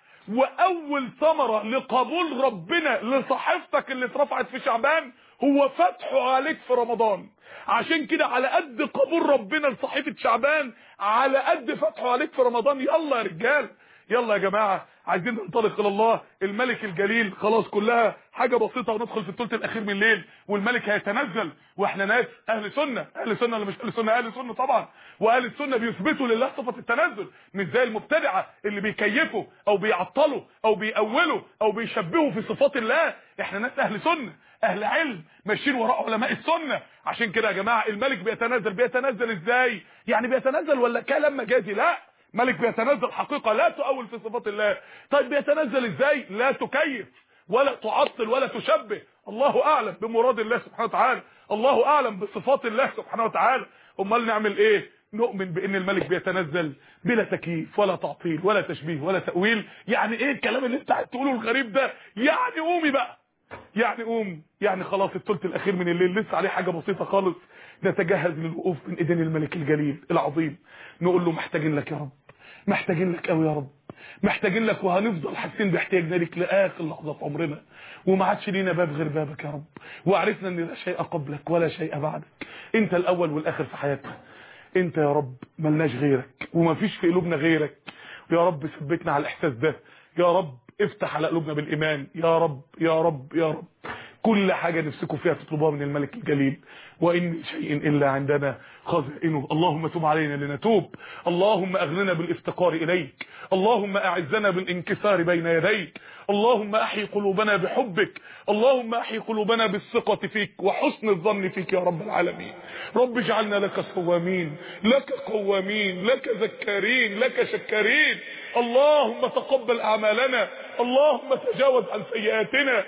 واول ثمره لقبول ربنا لصحيفتك اللي اترفعت في شعبان هو فتحه عليك في رمضان. عشان كده على قد قبول ربنا لصحيفه شعبان على قد فتحه عليك في رمضان. يلا يا رجال، يلا يا جماعه، عايزين ننطلق الى الله. الملك الجليل خلاص كلها حاجه بسيطه وندخل في الثلث الاخير من الليل والملك هيتنزل. واحنا ناس اهل سنه. اهل سنه ولا مش اهل سنه؟ اهل سنه طبعا. واهل السنه بيثبتوا لله صفه التنزل، مش زي المبتدعه اللي بيكيفوا او بيعطلوا او بيأولوا او بيشبهوا في صفات الله. احنا ناس اهل سنه، اهل علم، ماشيين وراء علماء السنه. عشان كده يا جماعه الملك بيتنزل. بيتنزل ازاي؟ يعني بيتنزل ولا كلام مجازي؟ لا، ملك بيتنزل حقيقه لا تؤول في صفات الله. طيب بيتنزل ازاي؟ لا تكيف ولا تعطل ولا تشبه. الله اعلم بمراد الله سبحانه وتعالى، الله اعلم بصفات الله سبحانه وتعالى. امال نعمل ايه؟ نؤمن بان الملك بيتنزل بلا تكييف ولا تعطيل ولا تشبيه ولا تأويل. يعني ايه الكلام اللي انت هتقوله الغريب ده؟ يعني قومي بقى، يعني قوم، يعني خلاص الثلث الاخير من الليل لسه عليه حاجه بسيطه خالص. نتجهز للوقوف بين ايدين الملك الجليل العظيم، نقول له محتاجين لك يا رب، محتاجين لك قوي يا رب، محتاجين لك، وهنفضل حاسين باحتياجنا لك لاخر لحظه في عمرنا، وما عادش لينا باب غير بابك يا رب. وعرفنا ان لا شيء قبلك ولا شيء بعدك، انت الاول والاخر في حياتنا. انت يا رب ملناش غيرك ومفيش في قلوبنا غيرك. يا رب ثبتنا على الاحساس ده يا رب. افتح على قلوبنا بالايمان يا رب يا رب يا رب. كل حاجه نفسكم فيها تطلبوها من الملك الجليل، وان شيء الا عندنا خزائنه. اللهم تب علينا لنتوب، اللهم اغننا بالافتقار اليك، اللهم اعزنا بالانكسار بين يديك، اللهم احي قلوبنا بحبك، اللهم احي قلوبنا بالثقه فيك وحسن الظن فيك يا رب العالمين. رب اجعلنا لك صوامين، لك قوامين، لك ذكارين، لك شكارين. اللهم تقبل اعمالنا، اللهم تجاوز عن سيئاتنا،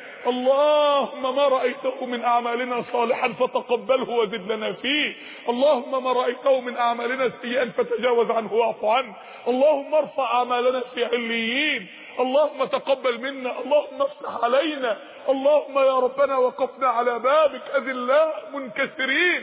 اللهم ما رأيته من اعمالنا صالحا فتقبله وزد لنا فيه، اللهم ما رأيته من اعمالنا سيئا فتجاوز عنه واعف عنه، اللهم ارفع اعمالنا في عليين، اللهم تقبل منا، اللهم افتح علينا، اللهم يا ربنا وقفنا على بابك اذلاء منكسرين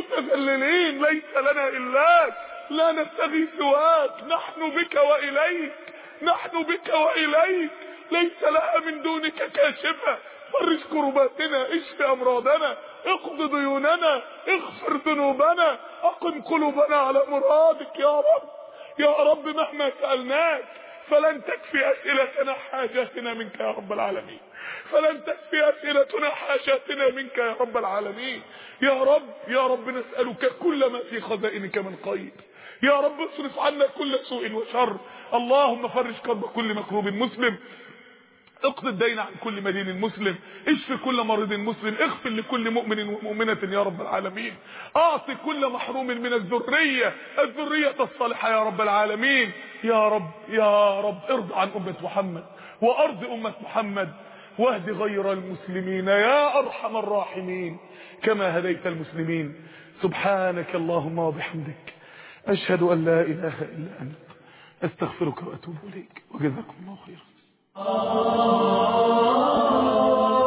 متذللين، ليس لنا الاك، لا نبتغي سواك، نحن بك واليك، نحن بك واليك، ليس لها من دونك كاشفه. فرج كرباتنا، اشف امراضنا، اقض ديوننا، اغفر ذنوبنا، اقم قلوبنا على مرادك يا رب. يا رب مهما سألناك فلن تكفي اسئلتنا حاجاتنا منك يا رب العالمين، فلن تكفي اسئلتنا حاجاتنا منك يا رب العالمين. يا رب يا رب نسألك كل ما في خزائنك من خير، يا رب اصرف عنا كل سوء وشر، اللهم فرج كرب كل مكروب مسلم، اقض الدين عن كل مدين مسلم، اشف كل مريض مسلم، اغفر لكل مؤمن ومؤمنة يا رب العالمين، اعطي كل محروم من الذرية الصالحة يا رب العالمين. يا رب يا رب ارض عن أمة محمد وارض أمة محمد، واهد غير المسلمين يا ارحم الراحمين كما هديت المسلمين. سبحانك اللهم وبحمدك، اشهد ان لا اله الا انت، استغفرك واتوب اليك، وجزاكم الله خيرا.